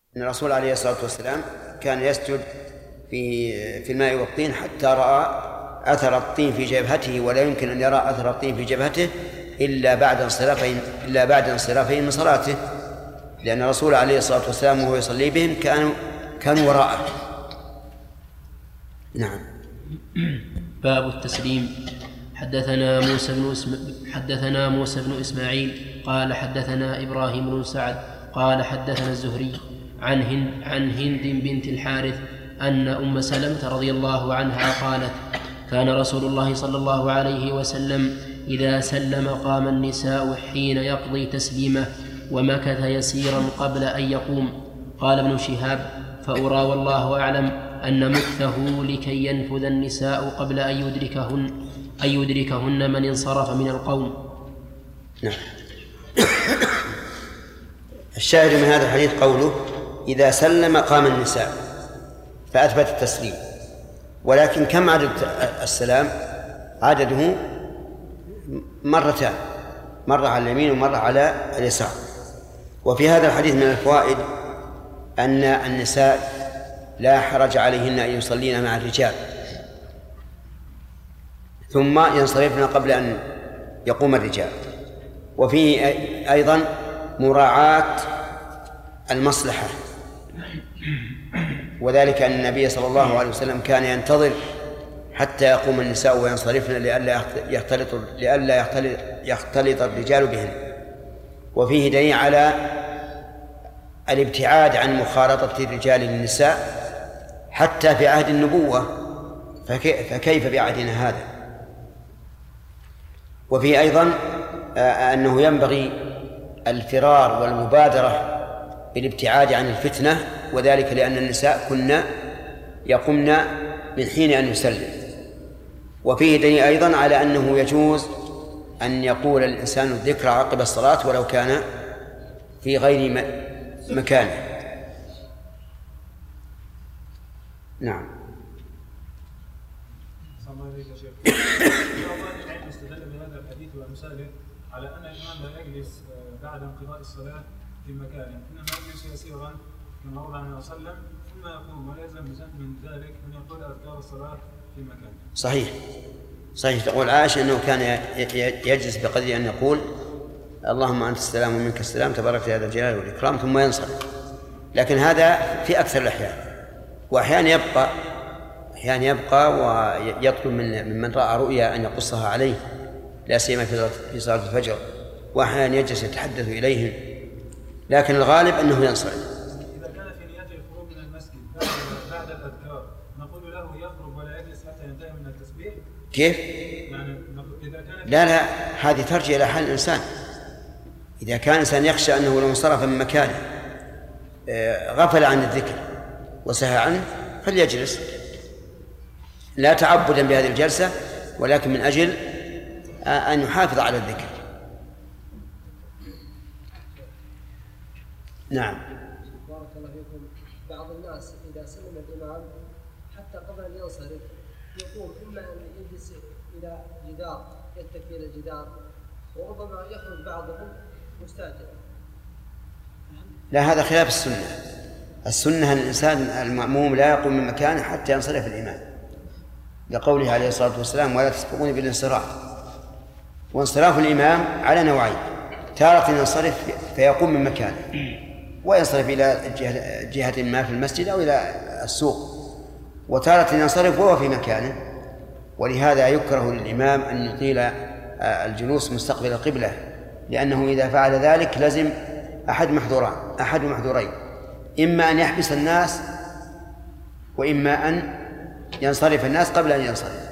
أن الرسول عليه الصلاة والسلام كان يسجد في الماء والطين حتى رأى أثر الطين في جبهته، ولا يمكن أن يرى أثر الطين في جبهته إلا بعد انصرافين من صلاته، لأن الرسول عليه الصلاة والسلام وهو يصلي بهم كانوا وراءه. نعم. باب التسليم. حدثنا موسى بن إسماعيل قال حدثنا إبراهيم بن سعد قال حدثنا الزهري عن هند بنت الحارث أن أم سلمة رضي الله عنها قالت: كان رسول الله صلى الله عليه وسلم إذا سلم قام النساء حين يقضي تسليمه، ومكث يسيرا قبل أن يقوم. قال ابن شهاب: فأرى والله أعلم أن مكثه لكي ينفذ النساء قبل أن يدركهن من انصرف من القوم. نعم. الشاهد من هذا الحديث قوله: إذا سلم قام النساء، فأثبت التسليم. ولكن كم عدد السلام؟ عدده مرتان، مرة على اليمين ومرة على اليسار. وفي هذا الحديث من الفوائد أن النساء لا حرج عليهن أن يصلين مع الرجال ثم ينصرفن قبل أن يقوم الرجال. وفيه أيضا مراعاة المصلحة، وذلك أن النبي صلى الله عليه وسلم كان ينتظر حتى يقوم النساء وينصرفن لئلا يختلط الرجال بهن. وفيه دليل على الابتعاد عن مخالطة الرجال للنساء حتى في عهد النبوة، فكيف بعهدنا هذا؟ وفيه أيضا أنه ينبغي الفرار والمبادرة بالابتعاد عن الفتنة، وذلك لأن النساء كن يقمن من حين أن يسلم. وفيه دليل أيضا على أنه يجوز أن يقول الإنسان الذكر عقب الصلاة ولو كان في غير مكانه. نعم. استدل بهذا الحديث وأمثاله على أن الإمام لا يجلس بعد انقضاء الصلاة في مكانه، إنما يجلس يسيرا كما ورد عنه صلى الله عليه وسلم ثم يقوم، ولا يلزم من ذلك أن يقول أذكار الصلاة في مكانه. صحيح. تقول عائشة أنه كان يجلس بقدر أن يقول: اللهم أنت السلام ومنك السلام تبارك يا ذا الجلال والإكرام، ثم ينصرف. لكن هذا في أكثر الأحيان، وأحيانا يبقى ويطلب من رأى رؤيا أن يقصها عليه، لا سيما في صلاة الفجر، وأحيانا يجلس يتحدث إليهم، لكن الغالب أنه ينصرف. إذا كان في نيته الخروج من المسجد بعد الأذكار نقول له يخرج ولا يجلس حتى ينتهي من التسبيح؟ كيف؟ يعني إذا كان لا، هذه ترجع إلى حال الإنسان. إذا كان الإنسان يخشى أنه لو انصرف من مكانه غفل عن الذكر وسهى عنه فليجلس، لا تعبدا بهذه الجلسة، ولكن من أجل أن يحافظ على الذكر. نعم. بارك الله فيكم. بعض الناس إذا سلم الإمام حتى قبل أن ينصرف يقوم إما أن يجلس إلى جدار، يتكي إلى جدار، وربما يخرج بعضهم مستأجرا. لا، هذا خلاف السنة. السنة أن الإنسان المأموم لا يقوم من مكانه حتى ينصرف الإمام، لقوله عليه الصلاة والسلام: ولا تسبقون بالانصراف. وانصراف الإمام على نوعين: تارة ينصرف فيقوم من مكانه وينصرف إلى جهة ما في المسجد أو إلى السوق، وتارة ينصرف وهو في مكانه. ولهذا يكره للإمام أن يطيل الجلوس مستقبل القبلة، لأنه إذا فعل ذلك لزم أحد محذورين: إما أن يحبس الناس، وإما أن ينصرف الناس قبل أن ينصرف.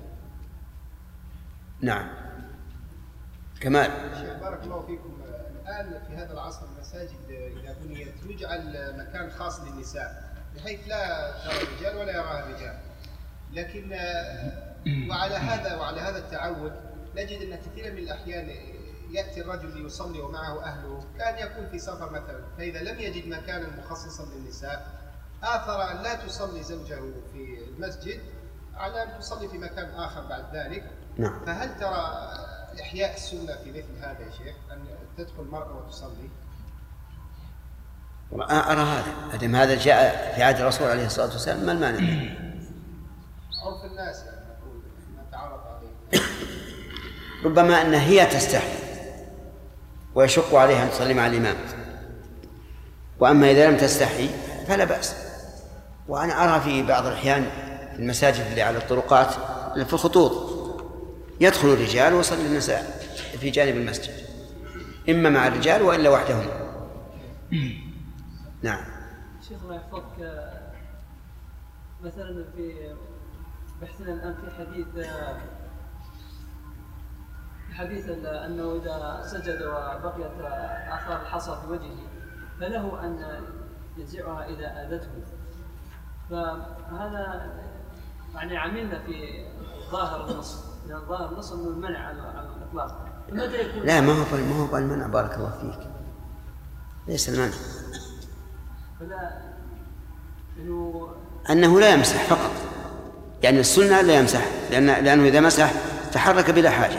نعم. كمال. شيخ بارك الله فيكم، الآن في هذا العصر المساجد إذا بنيت يجعل مكان خاص للنساء بحيث لا ترى الرجال ولا يراها الرجال، لكن وعلى هذا التعود نجد أن كثيرا من الأحيان يأتي الرجل ليصلي ومعه أهله، كان يكون في سفر مثلا، فإذا لم يجد مكانا مخصصا للنساء آثر أن لا تصلي زوجه في المسجد على أن تصلي في مكان آخر بعد ذلك. نعم. فهل ترى إحياء السنة في مثل هذا يا شيخ، أن تدخل المرأة وتصلي؟ أرى هذا جاء في عهد الرسول عليه الصلاة والسلام، ما المانع؟ أو في الناس يعني نقول نتعرف عليه. ربما أن هي تستحي ويشق عليها أن تصلي مع الإمام، وأما إذا لم تستحي فلا بأس. وأنا أرى في بعض الأحيان في المساجد اللي على الطرقات في الخطوط يدخل الرجال ويصلي النساء في جانب المسجد، إما مع الرجال وإلا وحدهم. نعم. شيخ الله يحفظك، مثلا في بحثنا الآن في حديث أنه إذا سجد وبقيت آثار الحصى في وجهه فله أن ينزعها إذا آذته، فهذا يعني عملنا في ظاهر النص، لأن ظاهر النص أنه المنع على الإطلاق. فمتى يكون؟ لا، ما هو المنع، بارك الله فيك، ليس المنع، أنه لا يمسح فقط، يعني السنة لا يمسح، لأنه إذا مسح تحرك بلا حاجة.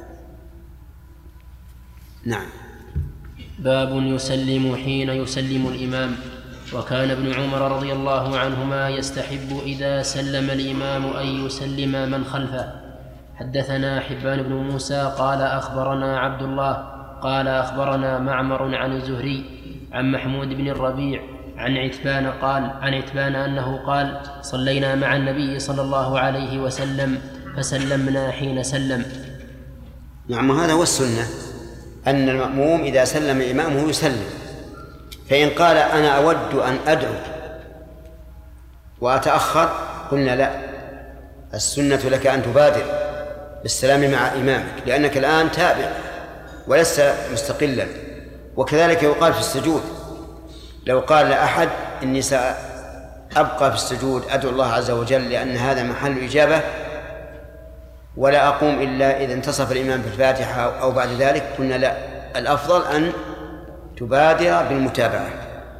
نعم. باب يسلم حين يسلم الإمام. وكان ابن عمر رضي الله عنهما يستحب إذا سلم الإمام أن يسلم من خلفه. حدثنا حبان بن موسى قال أخبرنا عبد الله قال أخبرنا معمر عن الزهري عن محمود بن الربيع عن عتبان أنه قال: صلينا مع النبي صلى الله عليه وسلم فسلمنا حين سلم. نعم، هذا هو السنة، أن المأموم إذا سلم إمامه يسلم، فإن قال أنا أود أن أدعو وأتأخر قلنا لا، السنة لك أن تبادر بالسلام مع إمامك، لأنك الآن تابع ولست مستقلا. وكذلك يقال في السجود، لو قال لأحد إني سأبقى في السجود أدعو الله عز وجل لأن هذا محل إجابة ولا أقوم إلا إذا انتصف الإمام في الفاتحة أو بعد ذلك، قلنا لا، الأفضل أن تبادر بالمتابعة.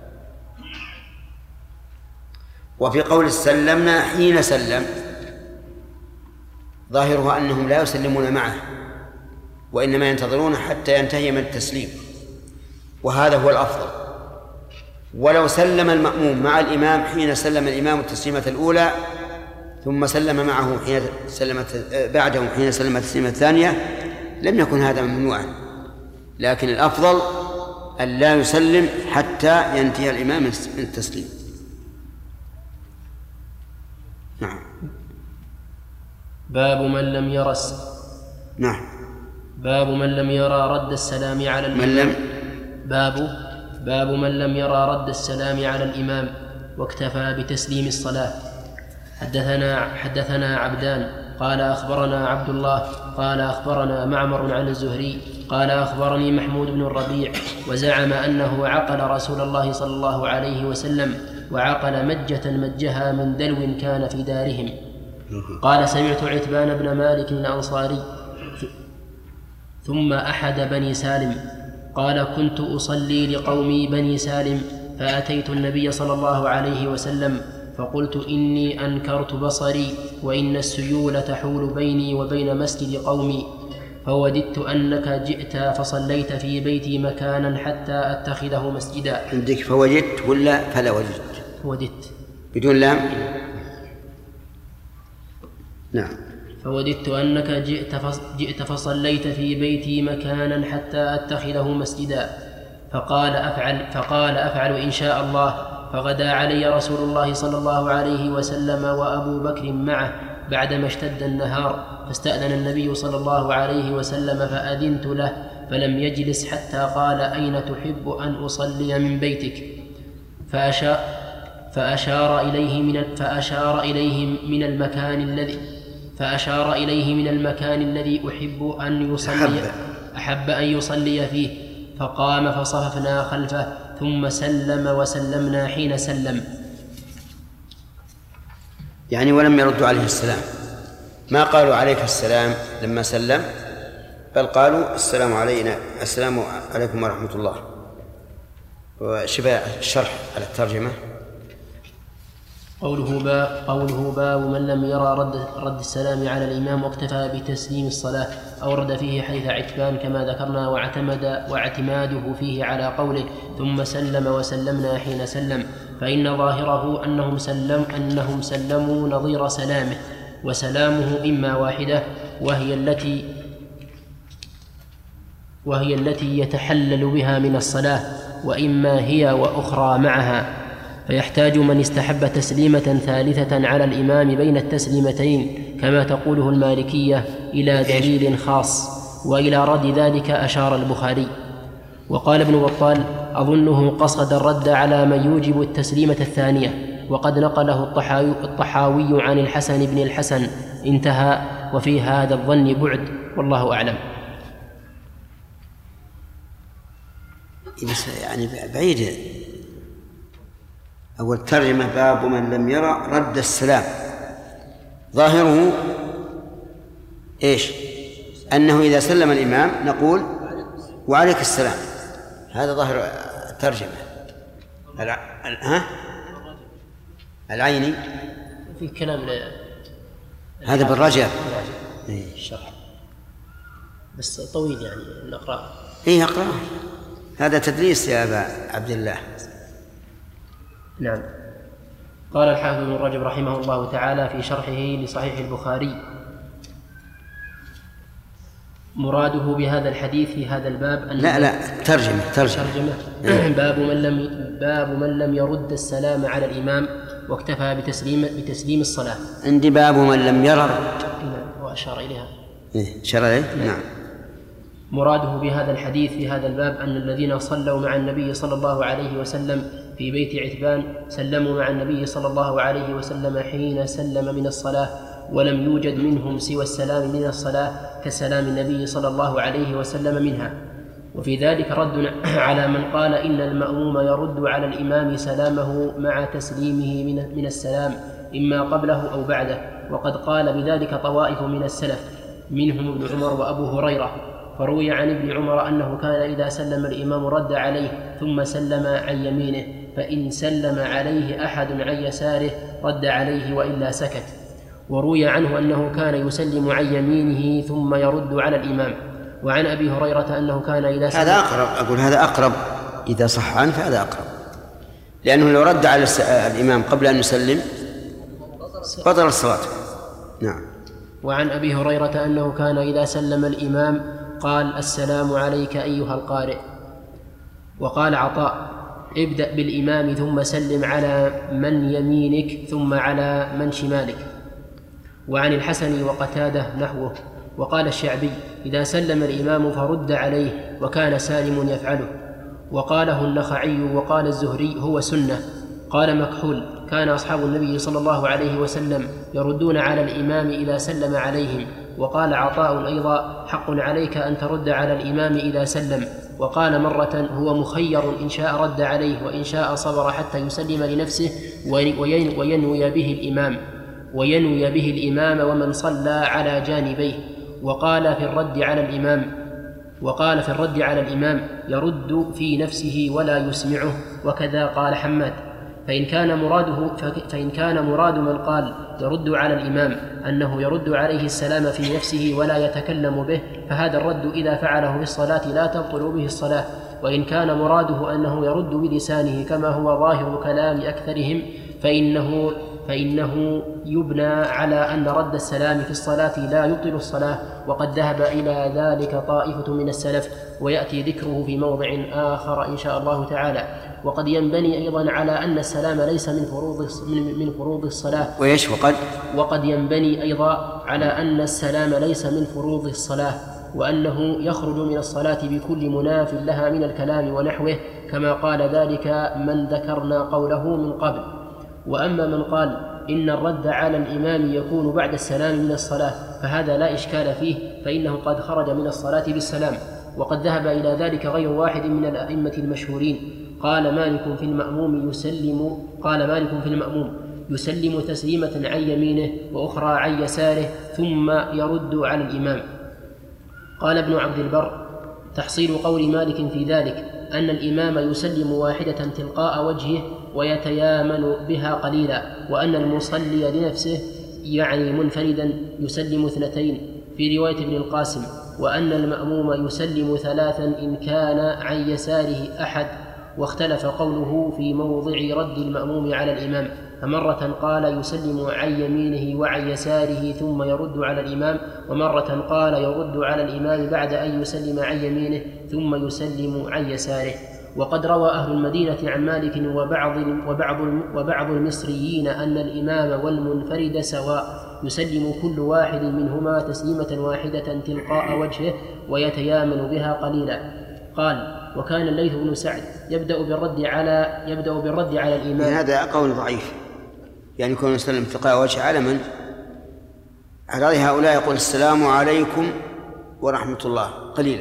وفي قول سلمنا حين سلم ظاهرها أنهم لا يسلمون معه، وإنما ينتظرون حتى ينتهي من التسليم، وهذا هو الأفضل. ولو سلم المأموم مع الإمام حين سلم الإمام التسليمة الأولى ثم سلم معه بعده حين سلم التسليمة الثانية لم يكن هذا ممنوعا، لكن الأفضل أن لا يسلم حتى ينتهي الإمام من التسليم. نعم. باب من لم يرى باب من لم يرى رد السلام على الإمام. باب من لم يرى رد السلام على الإمام واكتفى بتسليم الصلاة. حدثنا عبدان قال أخبرنا عبد الله قال أخبرنا معمر عن الزهري قال أخبرني محمود بن الربيع وزعم أنه عقل رسول الله صلى الله عليه وسلم وعقل مجة مجها من دلو كان في دارهم. قال: سمعت عتبان بن مالك الأنصاري ثم أحد بني سالم قال: كنت أصلي لقومي بني سالم فأتيت النبي صلى الله عليه وسلم فقلت: إني أنكرت بصري وإن السيول تحول بيني وبين مسجد قومي، فوددت أنك جئت فصليت في بيتي مكانا حتى أتخذه مسجدا. عندك فوجدت ولا فلا وجدت؟ فوددت بدون لام. نعم. فوددت أنك جئت فصليت في بيتي مكانا حتى أتخذه مسجدا، فقال أفعل إن شاء الله. فغدا علي رسول الله صلى الله عليه وسلم وأبو بكر معه بعدما اشتد النهار، فاستأذن النبي صلى الله عليه وسلم فأذنت له فلم يجلس حتى قال: أين تحب أن أصلي من بيتك؟ فأشار إليه من المكان الذي أحب أن يصلي فيه، فقام فصففنا خلفه ثم سلم وسلمنا حين سلم. يعني ولم يردوا عليه السلام، ما قالوا عليك السلام لما سلم، بل قالوا السلام عليكم ورحمة الله. وشبه الشرح على الترجمة. قوله باب من لم يرى رد السلام على الإمام واكتفى بتسليم الصلاة، أورد فيه حديث عتبان كما ذكرنا، واعتماده فيه على قوله ثم سلم وسلمنا حين سلم، فإن ظاهره أنهم سلموا نظير سلامه، وسلامه إما واحدة وهي التي يتحلل بها من الصلاة، وإما هي وأخرى معها، فيحتاج من استحب تسليمة ثالثة على الإمام بين التسليمتين كما تقوله المالكية إلى دليل خاص، وإلى رد ذلك أشار البخاري. وقال ابن بطال أظنه قصد الرد على من يوجب التسليمة الثانية، وقد نقله الطحاوي عن الحسن بن الحسن انتهى، وفي هذا الظن بعد، والله أعلم. يعني بعيد. أول ترجمة باب من لم يرى رد السلام، ظاهره إيش؟ أنه إذا سلم الإمام نقول وعليك السلام، هذا ظاهر الترجمة. العيني في كلام هذا بالرجل الشرح بس طويل يعني نقرأ. إيه أقرأ، هذا تدليس يا أبا عبد الله. نعم. قال الحافظ ابن رجب رحمه الله تعالى في شرحه لصحيح البخاري: مراده بهذا الحديث في هذا الباب أن ترجمة باب من لم يرد السلام على الإمام واكتفى بتسليم الصلاة. عندي باب من لم يرى رد، وأشار إليها. نعم. مراده بهذا الحديث في هذا الباب أن الذين صلوا مع النبي صلى الله عليه وسلم في بيت عتبان سلموا مع النبي صلى الله عليه وسلم حين سلم من الصلاة، ولم يوجد منهم سوى السلام من الصلاة كسلام النبي صلى الله عليه وسلم منها. وفي ذلك رد على من قال إن المأموم يرد على الإمام سلامه مع تسليمه من السلام إما قبله أو بعده، وقد قال بذلك طوائف من السلف منهم ابن عمر وأبو هريرة. فروي عن ابن عمر أنه كان إذا سلم الإمام رد عليه ثم سلم عن يمينه، فإن سلم عليه أحد عن يساره رد عليه وإلا سكت. وروي عنه أنه كان يسلم عن يمينه ثم يرد على الإمام. وعن أبي هريرة أنه كان إذا سلم، هذا أقرب، أقول هذا أقرب إذا صح عنه فهذا أقرب، لأنه لو رد على الإمام قبل أن يسلم بطل الصلاة. نعم. وعن أبي هريرة أنه كان إذا سلم الإمام قال السلام عليك أيها القارئ. وقال عطاء ابدأ بالإمام ثم سلم على من يمينك ثم على من شمالك. وعن الحسن وقتاده نحوه. وقال الشعبي إذا سلم الإمام فرد عليه وكان سالم يفعله. وقاله النخعي وقال الزهري هو سنة. قال مكحول كان أصحاب النبي صلى الله عليه وسلم يردون على الإمام إذا سلم عليهم. وقال عطاء أيضا حق عليك أن ترد على الإمام إذا سلم. وقال مرة هو مخير إن شاء رد عليه وإن شاء صبر حتى يسلم لنفسه وينوي به الإمام ومن صلى على جانبيه. وقال في الرد على الإمام يرد في نفسه ولا يسمعه، وكذا قال حماد. فإن كان مراد من قال يرد على الإمام أنه يرد عليه السلام في نفسه ولا يتكلم به، فهذا الرد إذا فعله في الصلاة لا تبطل به الصلاة. وإن كان مراده أنه يرد بلسانه كما هو ظاهر كلام أكثرهم فإنه يبنى على أن رد السلام في الصلاة لا يبطل الصلاة، وقد ذهب إلى ذلك طائفة من السلف، ويأتي ذكره في موضع آخر إن شاء الله تعالى. وقد ينبني أيضا على أن السلام ليس من فروض الصلاة. وقد ينبني أيضا على أن السلام ليس من فروض الصلاة، وأنه يخرج من الصلاة بكل مناف لها من الكلام ونحوه، كما قال ذلك من ذكرنا قوله من قبل. وأما من قال إن الرد على الإمام يكون بعد السلام من الصلاة فهذا لا إشكال فيه، فإنه قد خرج من الصلاة بالسلام. وقد ذهب إلى ذلك غير واحد من الأئمة المشهورين. قال مالك في المأموم يسلم تسليمة عن يمينه وأخرى عن يساره ثم يرد على الإمام. قال ابن عبد البر تحصيل قول مالك في ذلك أن الإمام يسلم واحدة تلقاء وجهه ويتيامن بها قليلا، وأن المصلي لنفسه يعني منفردا يسلم 2 في رواية ابن القاسم، وأن المأموم يسلم 3 إن كان عن يساره أحد. واختلف قوله في موضع رد المأموم على الإمام، فمرة قال يسلم عن يمينه وعن يساره ثم يرد على الإمام، ومرة قال يرد على الإمام بعد أن يسلم عن يمينه ثم يسلم عن يساره. وقد روى أهل المدينة عن مالك وبعض المصريين أن الإمام والمنفرد سواء، يسلم كل واحد منهما تسليمة واحدة تلقاء وجهه ويتيامن بها قليلا. قال: وكان الليث بن سعد يبدأ بالرد على الإمام. هذا قول ضعيف، يعني يكون يسلم تلقاء وجهه على من؟ على هؤلاء يقول السلام عليكم ورحمة الله قليلا.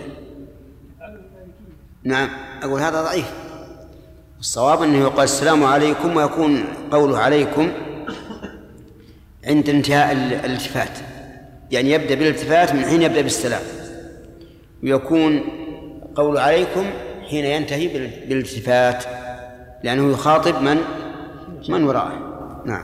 نعم، أقول هذا ضعيف. الصواب أنه يقال السلام عليكم، ويكون قوله عليكم عند انتهاء الالتفات، يعني يبدأ بالالتفات من حين يبدأ بالسلام، ويكون قوله عليكم حين ينتهي بالالتفات، لأنه يخاطب من وراءه. نعم.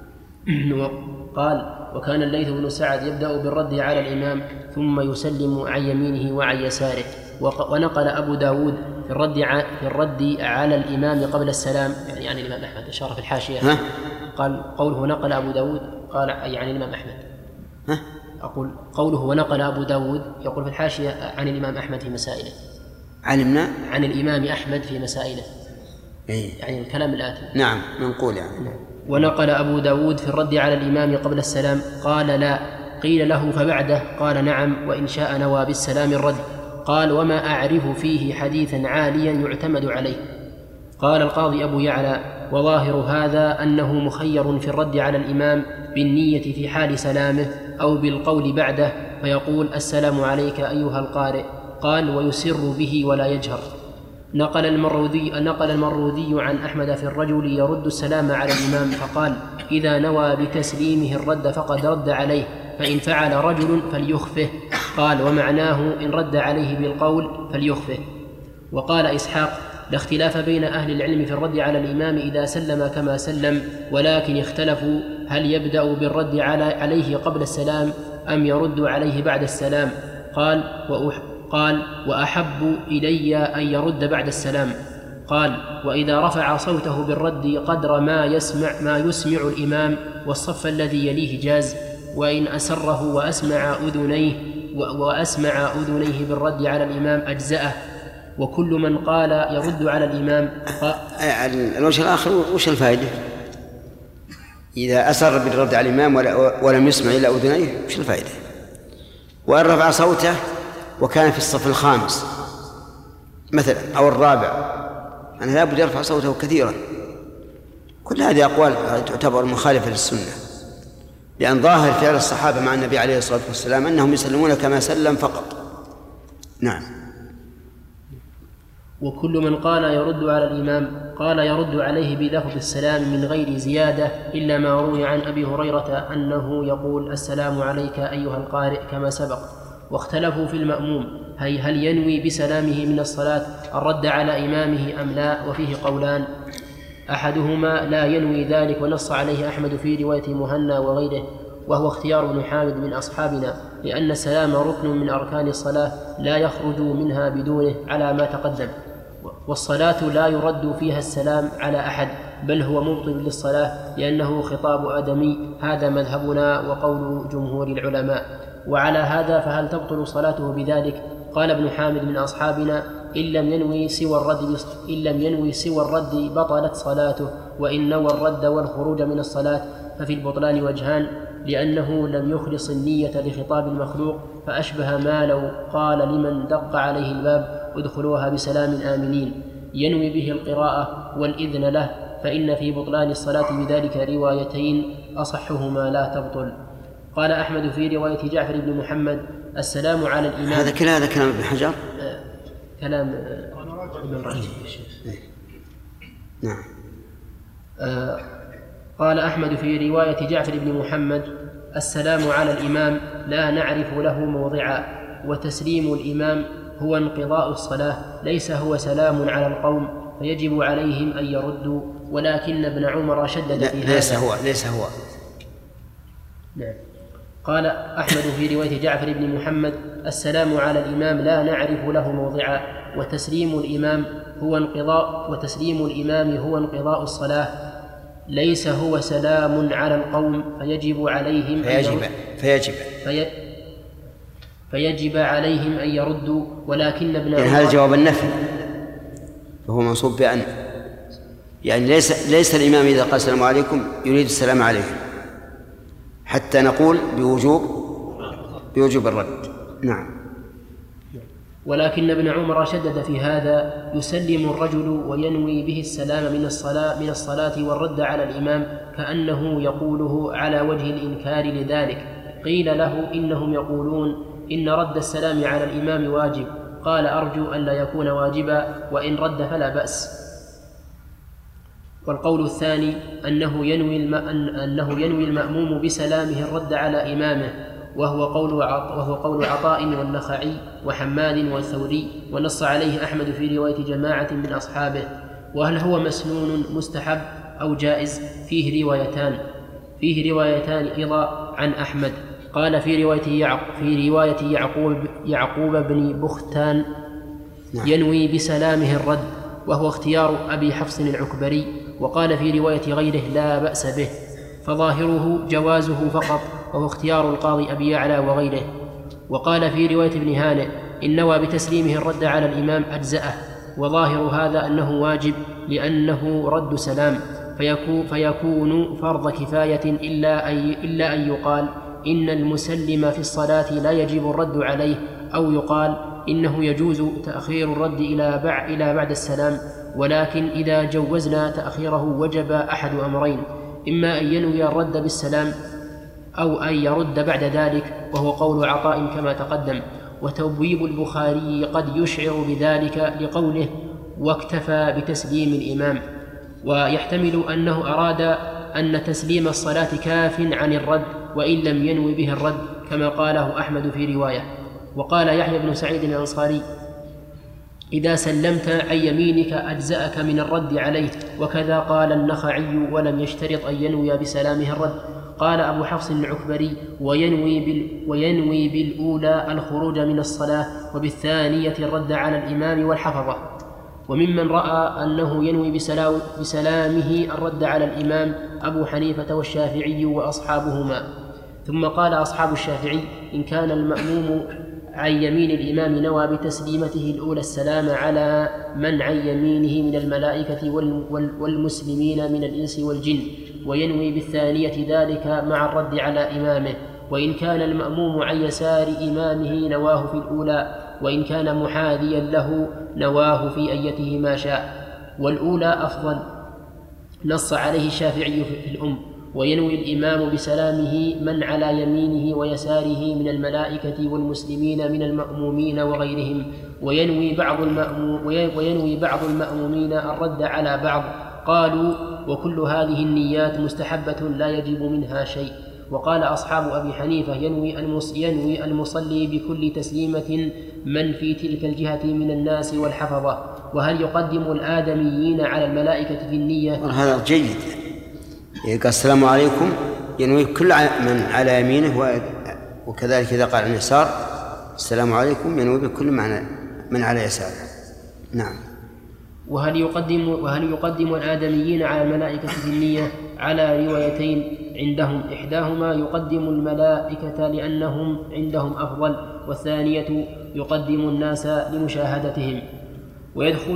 قال: وكان الليث بن سعد يبدأ بالرد على الإمام ثم يسلم عن يمينه وعن يساره. ونقل أبو داود في الرد على الإمام قبل السلام، يعني الإمام أحمد، أشار في الحاشية. قال قوله نقل أبو داود، قال يعني الإمام أحمد. أقول قوله ونقل أبو داود يقول في الحاشية عن الإمام أحمد في مسائله. علمنا عن الإمام أحمد في مسائله، يعني الكلام الآتي. نعم، منقول يعني. ونقل أبو داود في الرد على الإمام قبل السلام قال: لا. قيل له: فبعده؟ قال: نعم، وإن شاء نوى بالسلام الرد. قال: وما أعرف فيه حديثا عاليا يعتمد عليه. قال القاضي أبو يعلى: وظاهر هذا أنه مخير في الرد على الإمام بالنية في حال سلامه أو بالقول بعده، فيقول: السلام عليك أيها القارئ. قال: ويسر به ولا يجهر. نقل المروذي عن أحمد في الرجل يرد السلام على الإمام، فقال: إذا نوى بتسليمه الرد فقد رد عليه، فإن فعل رجل فليخفه. قال: ومعناه إن رد عليه بالقول فليخفه. وقال إسحاق: لا اختلاف بين أهل العلم في الرد على الإمام إذا سلم كما سلم، ولكن اختلفوا هل يبدأ بالرد عليه قبل السلام أم يرد عليه بعد السلام. قال: وأحب إلي أن يرد بعد السلام. قال: وإذا رفع صوته بالرد قدر ما يسمع الإمام والصف الذي يليه جاز، وإن أسره وأسمع أذنيه بالرد على الإمام أجزأه. وكل من قال يرد على الإمام الوجه الآخر وش الفائدة؟ إذا أسر بالرد على الإمام ولم يسمع إلا أذنيه وش الفائدة؟ وإن رفع صوته وكان في الصف الخامس مثلا أو الرابع، أنا لا بد يرفع صوته كثيرا. كل هذه أقوال تعتبر مخالفة للسنة، لأن ظاهر فعل الصحابة مع النبي عليه الصلاة والسلام أنهم يسلمون كما سلم فقط. نعم. وكل من قال يرد على الإمام قال يرد عليه بلفظ السلام من غير زيادة، إلا ما روي عن أبي هريرة أنه يقول: السلام عليك أيها القارئ كما سبق. واختلفوا في المأموم هل ينوي بسلامه من الصلاة الرد على إمامه أم لا، وفيه قولان: أحدهما لا ينوي ذلك، ونص عليه أحمد في رواية مهنا وغيره، وهو اختيار ابن حامد من أصحابنا، لأن السلام ركن من أركان الصلاة لا يخرج منها بدونه على ما تقدم، والصلاة لا يرد فيها السلام على أحد، بل هو مبطل للصلاة لأنه خطاب آدمي. هذا مذهبنا وقول جمهور العلماء. وعلى هذا فهل تبطل صلاته بذلك؟ قال ابن حامد من أصحابنا: إن لم ينوي سوى الرد بطلت صلاته، وإن نوى الرد والخروج من الصلاة ففي البطلان وجهان، لأنه لم يخلص النية لخطاب المخلوق، فأشبه ما لو قال لمن دق عليه الباب: ادخلوها بسلام آمنين، ينوي به القراءة والإذن له، فإن في بطلان الصلاة بذلك روايتين أصحهما لا تبطل. قال أحمد في رواية جعفر بن محمد: السلام على الإمام. هذا كلام ابن حجر؟ كلام ابن رجب. نعم. قال أحمد في رواية جعفر بن محمد: السلام على الإمام لا نعرف له موضعا، وتسليم الإمام هو انقضاء الصلاة، ليس هو سلام على القوم، فيجب عليهم أن يردوا، ولكن ابن عمر شدد في هذا. ليس هو. نعم. قال أحمد في رواية جعفر بن محمد: السلام على الإمام لا نعرف له موضعا، وتسليم الإمام هو انقضاء الصلاة، ليس هو سلام على القوم، فيجب عليهم فيجب عليهم أن يردوا، ولكن ابن عمر هذا جواب النفي، فهو منصوب بأن، يعني ليس الإمام إذا قال السلام عليكم يريد السلام عليكم، حتى نقول بوجوب الرد. نعم. ولكن ابن عمر شدد في هذا: يسلم الرجل وينوي به السلام من الصلاة والرد على الإمام، كأنه يقوله على وجه الإنكار لذلك. قيل له: إنهم يقولون إن رد السلام على الإمام واجب. قال: أرجو أن لا يكون واجبا، وإن رد فلا بأس. والقول الثاني أنه ينوي المأموم بسلامه الرد على إمامه، وهو قول عطاء والنخعي وحماد والثوري، ونص عليه أحمد في رواية جماعة من أصحابه. وهل هو مسنون مستحب أو جائز؟ فيه روايتان أيضا عن أحمد. قال في رواية يعقوب بن بختان: ينوي بسلامه الرد، وهو اختيار أبي حفص العكبري. وقال في رواية غيره: لا بأس به، فظاهره جوازه فقط، وهو اختيار القاضي أبي يعلى وغيره. وقال في رواية ابن هانئ: إن نوى بتسليمه الرد على الإمام أجزأه، وظاهر هذا أنه واجب لأنه رد سلام، فيكون فرض كفاية، إلا أن يقال إن المسلم في الصلاة لا يجب الرد عليه، أو يقال إنه يجوز تأخير الرد إلى بعد السلام. ولكن إذا جوزنا تأخيره وجب أحد أمرين: إما أن ينوي الرد بالسلام، أو أن يرد بعد ذلك، وهو قول عطاء كما تقدم. وتبويب البخاري قد يشعر بذلك لقوله: واكتفى بتسليم الإمام، ويحتمل أنه أراد أن تسليم الصلاة كاف عن الرد، وإن لم ينوي به الرد، كما قاله أحمد في رواية. وقال يحيى بن سعيد الأنصاري: إذا سلمت عن يمينك أجزأك من الرد عليه. وكذا قال النخعي: ولم يشترط أن ينوي بسلامه الرد. قال أبو حفص العكبري: وينوي بالأولى الخروج من الصلاة، وبالثانية الرد على الإمام والحفظة. وممن رأى أنه ينوي بسلامه الرد على الإمام أبو حنيفة والشافعي وأصحابهما. ثم قال أصحاب الشافعي: إن كان المأموم عن يمين الإمام نوى بتسليمته الأولى السلام على من عن يمينه من الملائكة والمسلمين من الإنس والجن، وينوي بالثانية ذلك مع الرد على إمامه. وإن كان المأموم عن يسار إمامه نواه في الأولى، وإن كان محاذيا له نواه في أيته ما شاء، والأولى أفضل. نص عليه الشافعي في الأم: وينوي الإمام بسلامه من على يمينه ويساره من الملائكة والمسلمين من المأمومين وغيرهم، وينوي بعض المأمومين الرد على بعض. قالوا: وكل هذه النيات مستحبة لا يجب منها شيء. وقال أصحاب أبي حنيفة: ينوي المصلي بكل تسليمة من في تلك الجهة من الناس والحفظة. وهل يقدم الآدميين على الملائكة في النية؟ هذا جيد. قال السلام عليكم ينوي كل من على يمينه، وكذلك إذا قال عن يسار السلام عليكم ينوي بكل من على يساره. نعم. وهل يقدم الآدميين على الملائكة في النية؟ على روايتين عندهم: إحداهما يقدم الملائكة لأنهم عندهم أفضل، والثانية يقدم الناس لمشاهدتهم. ويدخل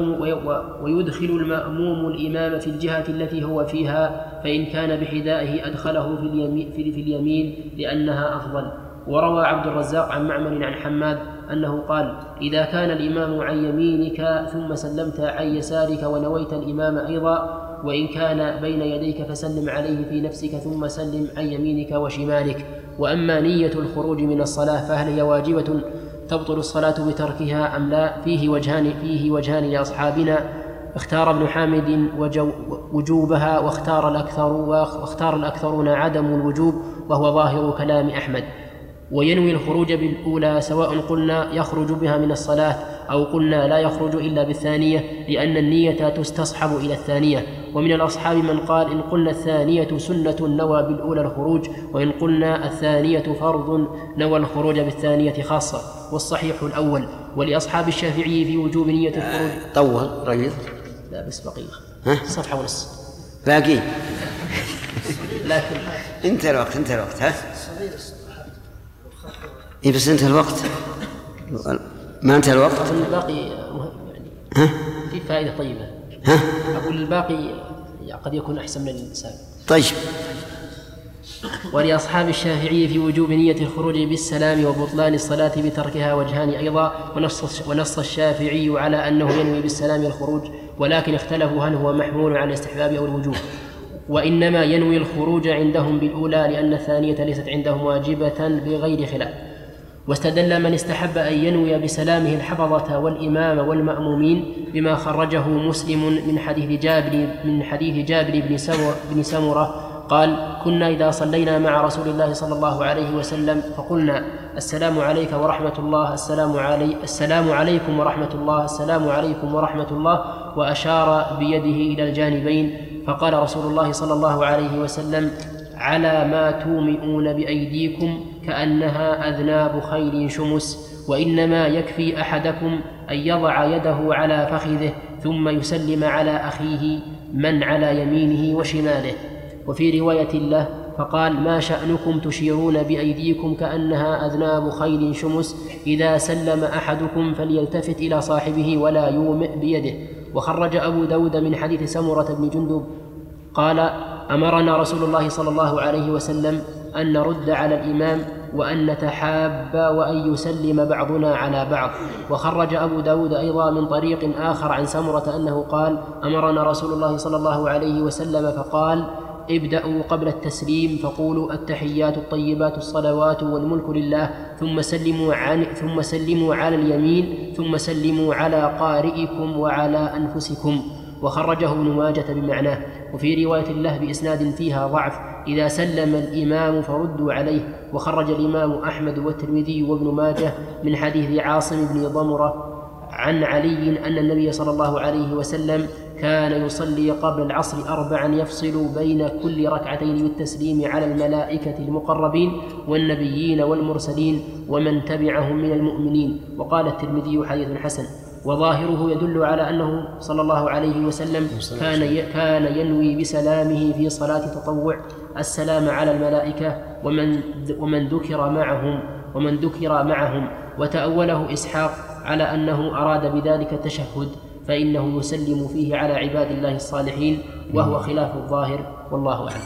المأموم الإمام في الجهة التي هو فيها، فإن كان بحذائه أدخله في اليمين لأنها أفضل. وروى عبد الرزاق عن معمر عن حماد أنه قال: إذا كان الإمام عن يمينك ثم سلمت عن يسارك ونويت الإمام أيضا، وإن كان بين يديك فسلم عليه في نفسك ثم سلم عن يمينك وشمالك. وأما نية الخروج من الصلاة فهل هي واجبة تبطل الصلاة بتركها أم لا؟ فيه وجهان لأصحابنا. اختار ابن حامد وجوبها، واختار الأكثرون عدم الوجوب، وهو ظاهر كلام أحمد. وينوي الخروج بالأولى سواء قلنا يخرج بها من الصلاة أو قلنا لا يخرج إلا بالثانية لأن النية تستصحب إلى الثانية. ومن الأصحاب من قال إن قلنا الثانية سنة نوى بالأولى الخروج، وإن قلنا الثانية فرض نوى الخروج بالثانية خاصة، والصحيح الأول. ولأصحاب الشافعي في وجوب نية الخروج. طول رجل. لا بس بقية صفحة ونص باقي. لكن انتهى الوقت ها؟ إيه بس انتهى الوقت، ما انتهى الوقت. أقول الباقي مهم يعني ها؟ في فائدة طيبة. ها؟ أقول الباقي قد يكون أحسن من الإنسان. طيب. ولأصحاب الشافعي في وجوب نية الخروج بالسلام وبطلان الصلاة بتركها وجهان أيضا، ونص الشافعي على أنه ينوي بالسلام الخروج، ولكن اختلفوا هل هو محمول على الاستحباب أو الوجوب، وإنما ينوي الخروج عندهم بالأولى لأن الثانية ليست عندهم واجبة بغير خلاف. واستدل من استحب أن ينوي بسلامه الحفظة والإمام والمأمومين بما خرجه مسلم من حديث جابر بن سمرة قال كنا إذا صلينا مع رسول الله صلى الله عليه وسلم فقلنا السلام عليك ورحمة الله، السلام عليكم ورحمة الله، السلام عليكم ورحمة الله، وأشار بيده إلى الجانبين، فقال رسول الله صلى الله عليه وسلم على ما تومئون بأيديكم كأنها أذناب خيل شمس، وإنما يكفي أحدكم أن يضع يده على فخذه ثم يسلم على أخيه من على يمينه وشماله. وفي رواية له فقال ما شأنكم تشيرون بأيديكم كأنها أذناب خيل شمس، إذا سلم أحدكم فليلتفت إلى صاحبه ولا يومئ بيده. وخرج أبو داود من حديث سمرة بن جندب قال أمرنا رسول الله صلى الله عليه وسلم أن نرد على الإمام وأن نتحاب وأن يسلم بعضنا على بعض. وخرج أبو داود أيضا من طريق آخر عن سمرة أنه قال أمرنا رسول الله صلى الله عليه وسلم فقال ابدأوا قبل التسليم فقولوا التحيات الطيبات الصلوات والملك لله، ثم سلموا على اليمين، ثم سلموا على قارئكم وعلى أنفسكم. وخرجه ابن ماجة بمعناه. وفي رواية له بإسناد فيها ضعف إذا سلم الإمام فردوا عليه. وخرج الإمام أحمد والترمذي وابن ماجه من حديث عاصم بن ضمرة عن علي أن النبي صلى الله عليه وسلم كان يصلي قبل العصر 4 يفصل بين كل ركعتين بالتسليم على الملائكة المقربين والنبيين والمرسلين ومن تبعهم من المؤمنين. وقال الترمذي حديث حسن. وظاهره يدل على أنه صلى الله عليه وسلم كان ينوي بسلامه في صلاة تطوع السلام على الملائكة ومن ذكر معهم. وتأوله إسحاق على أنه أراد بذلك التشهد، فإنه يسلم فيه على عباد الله الصالحين، وهو خلاف الظاهر، والله أعلم.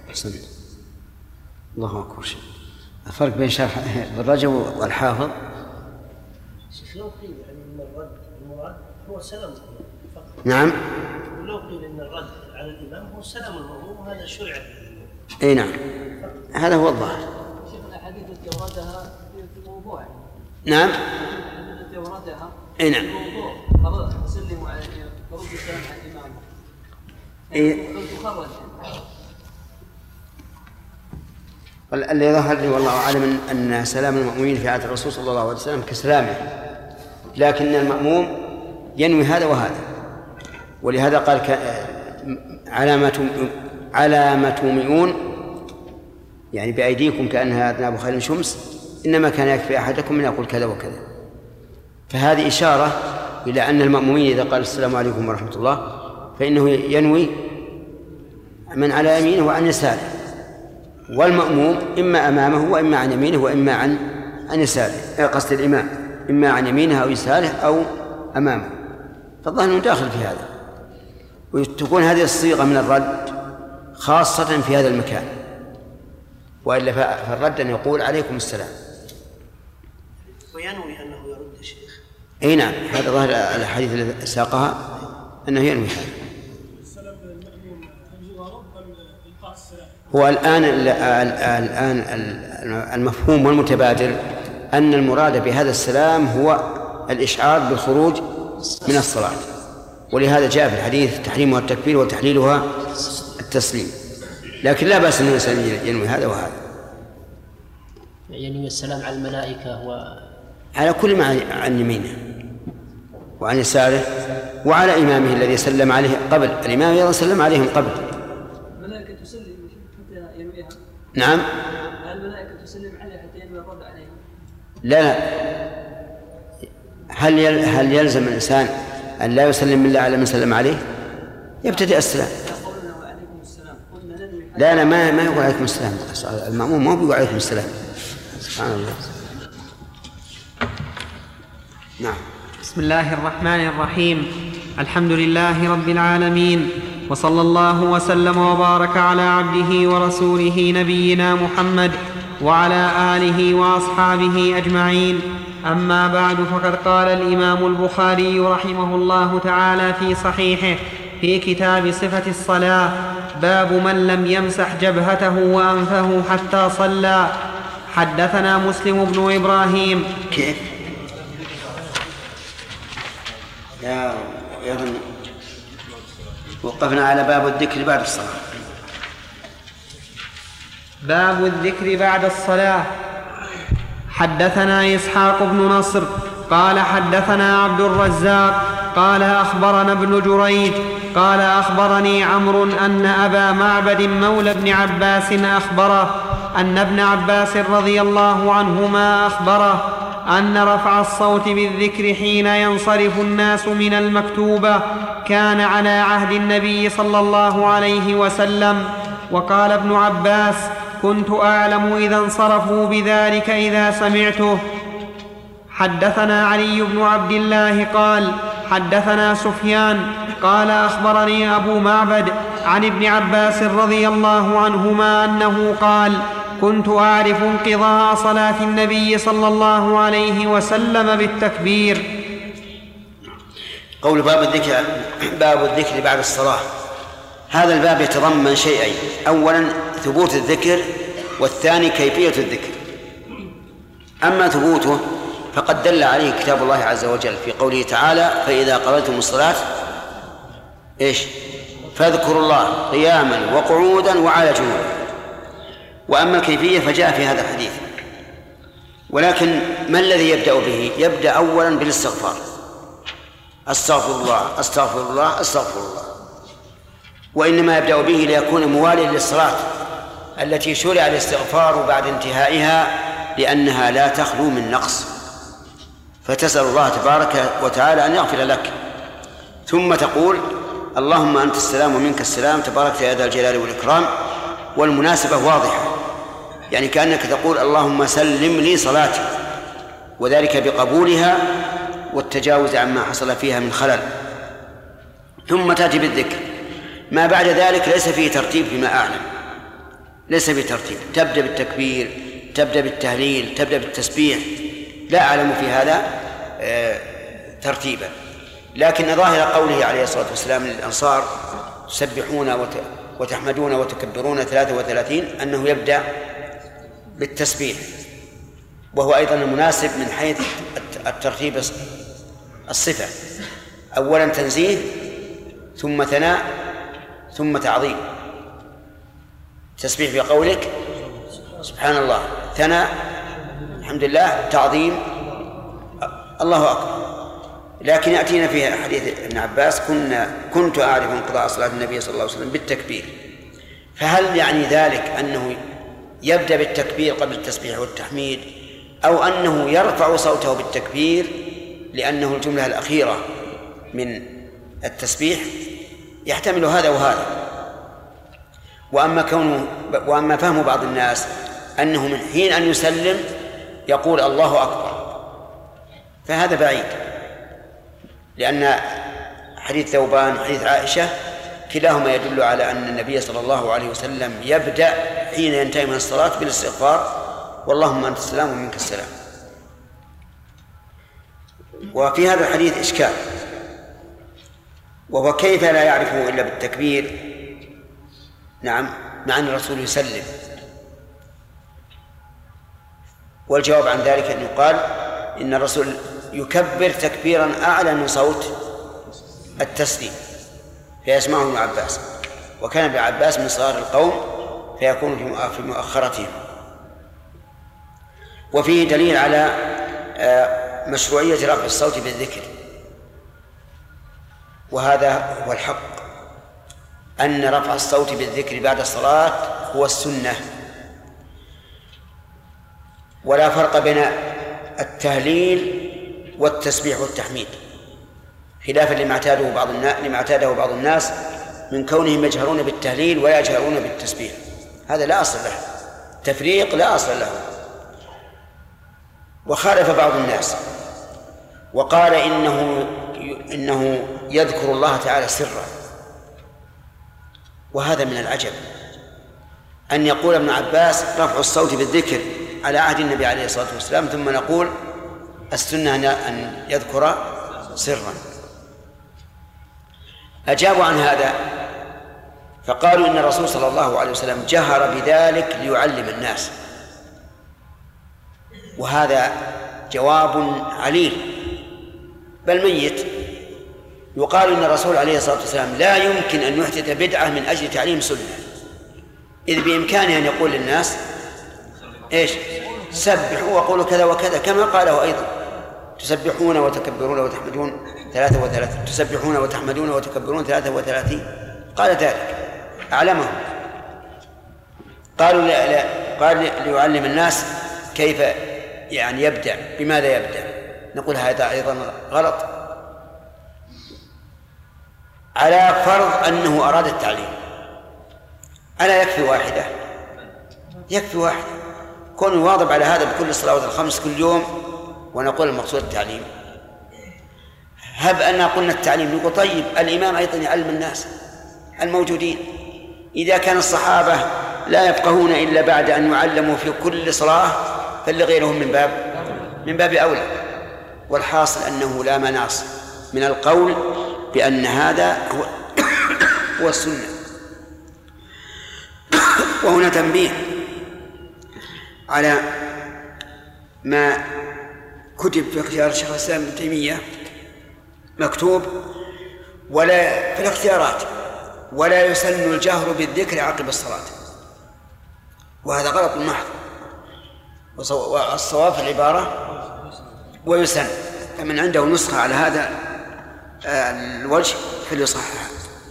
الله أكبر. الفرق بين شرح الرجل والحافظ لو قيل ان الرد المراد هو سلام فقط. نعم. ولو قيل ان الرد على الامام هو سلام المأموم وهذا شرع. اي نعم، هذا هو الظاهر. شيخ الاحاديث التي اوردها في الموضوع. نعم. الاحاديث التي اوردها اي نعم. الموضوع سلموا على فرد السلام على الامام. اي تخرج. الذي يظهر لي والله أعلم أن سلام المأمومين في عهد الرسول صلى الله عليه وسلم كسلامه، لكن المأموم ينوي هذا وهذا، ولهذا قال على ما تومئون يعني بأيديكم كأنها أذناب خيل شمس، إنما كان يكفي أحدكم من يقول كذا وكذا. فهذه إشارة إلى أن المأمومين إذا قال السلام عليكم ورحمة الله فإنه ينوي من على يمينه وعن يساره، والمأموم إما أمامه وإما عن يمينه وإما عن يساره، قصد الإمام إما عن يمينه أو يساره أو أمامه، فالظاهر أنه داخل في هذا. وتكون هذه الصيغة من الرد خاصة في هذا المكان، وإلا فالرد أن يقول عليكم السلام وينوي أنه يرد الشيخ. أي نعم، هذا ظاهر الحديث الذي ساقها أنه ينوي هذا. هو الآن المفهوم والمتبادر أن المراد بهذا السلام هو الإشعار بالخروج من الصلاة، ولهذا جاء في الحديث تحريمها التكبير وتحليلها التسليم، لكن لا بأس أن الإنسان ينوي هذا وهذا. ينوي السلام على الملائكة على كل ما عن يمينه، وعن يساره وعلى إمامه الذي سلم عليه قبل. الإمام أيضا سلم عليهم قبل. الملائكة تسلم حتى ينويها. نعم. الملائكة تسلم عليه حتى ينوي الرد عليها. لا. هل يلزم الإنسان أن لا يسلم إلا على من سلم عليه؟ يبتدئ السلام. لا ما يقول عليكم السلام. المأموم ما بيقول عليكم السلام. سبحان الله. نعم. بسم الله الرحمن الرحيم. الحمد لله رب العالمين، وصلى الله وسلم وبارك على عبده ورسوله نبينا محمد وعلى آله وأصحابه أجمعين. أما بعد، فقد قال الإمام البخاري رحمه الله تعالى في صحيحه في كتاب صفة الصلاة: باب من لم يمسح جبهته وأنفه حتى صلى. حدثنا مسلم بن إبراهيم. كيف؟ يا وقفنا على باب الذكر بعد الصلاة. باب الذكر بعد الصلاة. حدثنا إسحاق بن نصر قال حدثنا عبد الرزاق قال أخبرنا ابن جريج قال أخبرني عمرو أن أبا معبد مولى بن عباس أخبره أن ابن عباس رضي الله عنهما أخبره أن رفع الصوت بالذكر حين ينصرف الناس من المكتوبة كان على عهد النبي صلى الله عليه وسلم. وقال ابن عباس: كنت أعلم إذا انصرفوا بذلك إذا سمعته. حدثنا علي بن عبد الله قال حدثنا سفيان قال أخبرني أبو معبد عن ابن عباس رضي الله عنهما أنه قال: كنت أعرف انقضاء صلاة النبي صلى الله عليه وسلم بالتكبير. قول باب الذكر بعد الصلاة. هذا الباب يتضمن شيئين: أولا ثبوت الذكر، والثاني كيفية الذكر. أما ثبوته فقد دل عليه كتاب الله عز وجل في قوله تعالى: فإذا قضيتم الصلاة فاذكروا الله قياما وقعودا وعلى جنوب. وأما الكيفية فجاء في هذا الحديث. ولكن ما الذي يبدأ به؟ يبدأ أولا بالاستغفار: أستغفر الله أستغفر الله أستغفر الله. وإنما يبدأ به ليكون مواليا للصلاة التي شرع الاستغفار بعد انتهائها، لأنها لا تخلو من نقص، فتسأل الله تبارك وتعالى أن يغفر لك، ثم تقول: اللهم أنت السلام ومنك السلام تبارك يا ذا الجلال والإكرام. والمناسبة واضحة، يعني كأنك تقول: اللهم سلم لي صلاتي، وذلك بقبولها والتجاوز عما حصل فيها من خلل. ثم تأتي بالذكر. ما بعد ذلك ليس فيه ترتيب فيما أعلم، ليس فيه ترتيب. تبدأ بالتكبير، تبدأ بالتهليل، تبدأ بالتسبيح، لا أعلم في هذا ترتيبا. لكن ظاهر قوله عليه الصلاة والسلام للأنصار: تسبحون وتحمدون وتكبرون 33، أنه يبدأ بالتسبيح، وهو أيضا المناسب من حيث الترتيب الصفة: أولا تنزيه، ثم ثناء، ثم تعظيم. تسبيح بقولك سبحان الله، ثناء الحمد لله، تعظيم الله أكبر. لكن يأتينا في حديث ابن عباس: كنت أعرف انقضاء صلاة النبي صلى الله عليه وسلم بالتكبير. فهل يعني ذلك أنه يبدأ بالتكبير قبل التسبيح والتحميد، أو أنه يرفع صوته بالتكبير لأنه الجملة الأخيرة من التسبيح؟ يحتمل هذا وهذا. وأما فهم بعض الناس أنه من حين أن يسلم يقول الله أكبر، فهذا بعيد، لأن حديث ثوبان حديث عائشة كلاهما يدل على أن النبي صلى الله عليه وسلم يبدأ حين ينتهي من الصلاة بالاستغفار: واللهم أنت السلام ومنك السلام. وفي هذا الحديث إشكال، وهو كيف لا يعرفه إلا بالتكبير؟ نعم، مع أن الرسول يسلم. والجواب عن ذلك أن يقال إن الرسول يكبر تكبيرا أعلى من صوت التسليم فيسمعه ابن عباس، وكان ابن عباس من صغار القوم فيكون في مؤخرتهم. وفيه دليل على مشروعية رفع الصوت بالذكر، وهذا هو الحق، أن رفع الصوت بالذكر بعد الصلاة هو السنة، ولا فرق بين التهليل والتسبيح والتحميد، خلافا لما اعتاده بعض الناس من كونهم يجهرون بالتهليل ولا يجهرون بالتسبيح. هذا لا أصل له، تفريق لا أصل له. وخالف بعض الناس وقال إنه يذكر الله تعالى سرا، وهذا من العجب أن يقول ابن عباس رفع الصوت بالذكر على عهد النبي عليه الصلاة والسلام، ثم نقول السنة أن يذكر سرا. أجابوا عن هذا فقالوا إن الرسول صلى الله عليه وسلم جهر بذلك ليعلم الناس، وهذا جواب عليل بل ميت. يقال إن الرسول عليه الصلاة والسلام لا يمكن أن يحدث بدعة من أجل تعليم سنة، إذ بإمكانه أن يقول للناس إيش؟ سبحوا وقولوا كذا وكذا، كما قاله أيضا تسبحون وتكبرون وتحمدون 33، تسبحون وتحمدون وتكبرون 33، قال ذلك أعلمهم. قالوا قال ليعلم الناس كيف يعني يبدأ، بماذا يبدأ. نقول هذا أيضا غلط، على فرض أنه أراد التعليم. ألا يكفي واحدة؟ يكفي واحدة، كون يواظب على هذا بكل الصلوات الخمس كل يوم ونقول المقصود التعليم. هب أن قلنا التعليم نقول طيب الإمام أيضا يعلم الناس الموجودين. إذا كان الصحابة لا يفقهون إلا بعد أن يعلموا في كل صلاة فلغيرهم من باب أولى. والحاصل أنه لا مناص من القول بأن هذا هو السنة. وهنا تنبيه على ما كتب في اختيار شيخ الإسلام ابن تيمية، مكتوب ولا في الاختيارات ولا يسن الجهر بالذكر عقب الصلاة، وهذا غلط محض، والصواب في العبارة ويسن. فمن عنده نسخة على هذا الوجه فليصححها.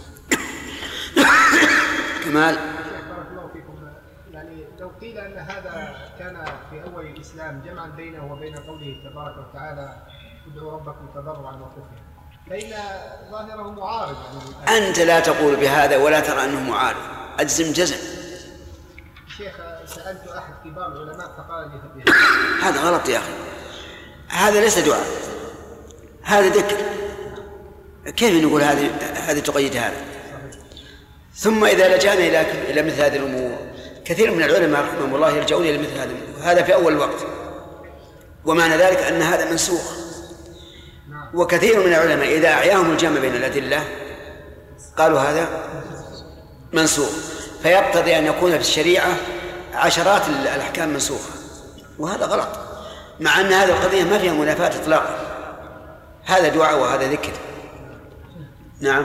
كمال. بارك الله فيكم. يعني لو قيل أن هذا كان في أول الإسلام جمعا بينه وبين قوله تبارك وتعالى ادعوا ربكم تضرعا وخفيا، فإن ظاهره معارض. يعني أنت لا تقول بهذا ولا ترى أنه معارض، أجزم جزم. شيخ سألت أحد كبار العلماء فقال لي هذا غلط يا أخي، هذا ليس دعاء، هذا ذكر. كيف نقول هذه تقيد هذا؟ ثم إذا لجأنا إلى مثل هذه الأمور، كثير من العلماء رحمهم الله يرجعون إلى مثل هذه الأمور، هذا في أول الوقت، ومعنى ذلك أن هذا منسوخ. وكثير من العلماء إذا أعياهم الجمع بين الأدلة قالوا هذا منسوخ، فيقتضي أن يكون في الشريعة عشرات الأحكام منسوخة، وهذا غلط، مع أن هذه القضية ما فيها منافاة إطلاقا، هذا دعاء وهذا ذكر. نعم.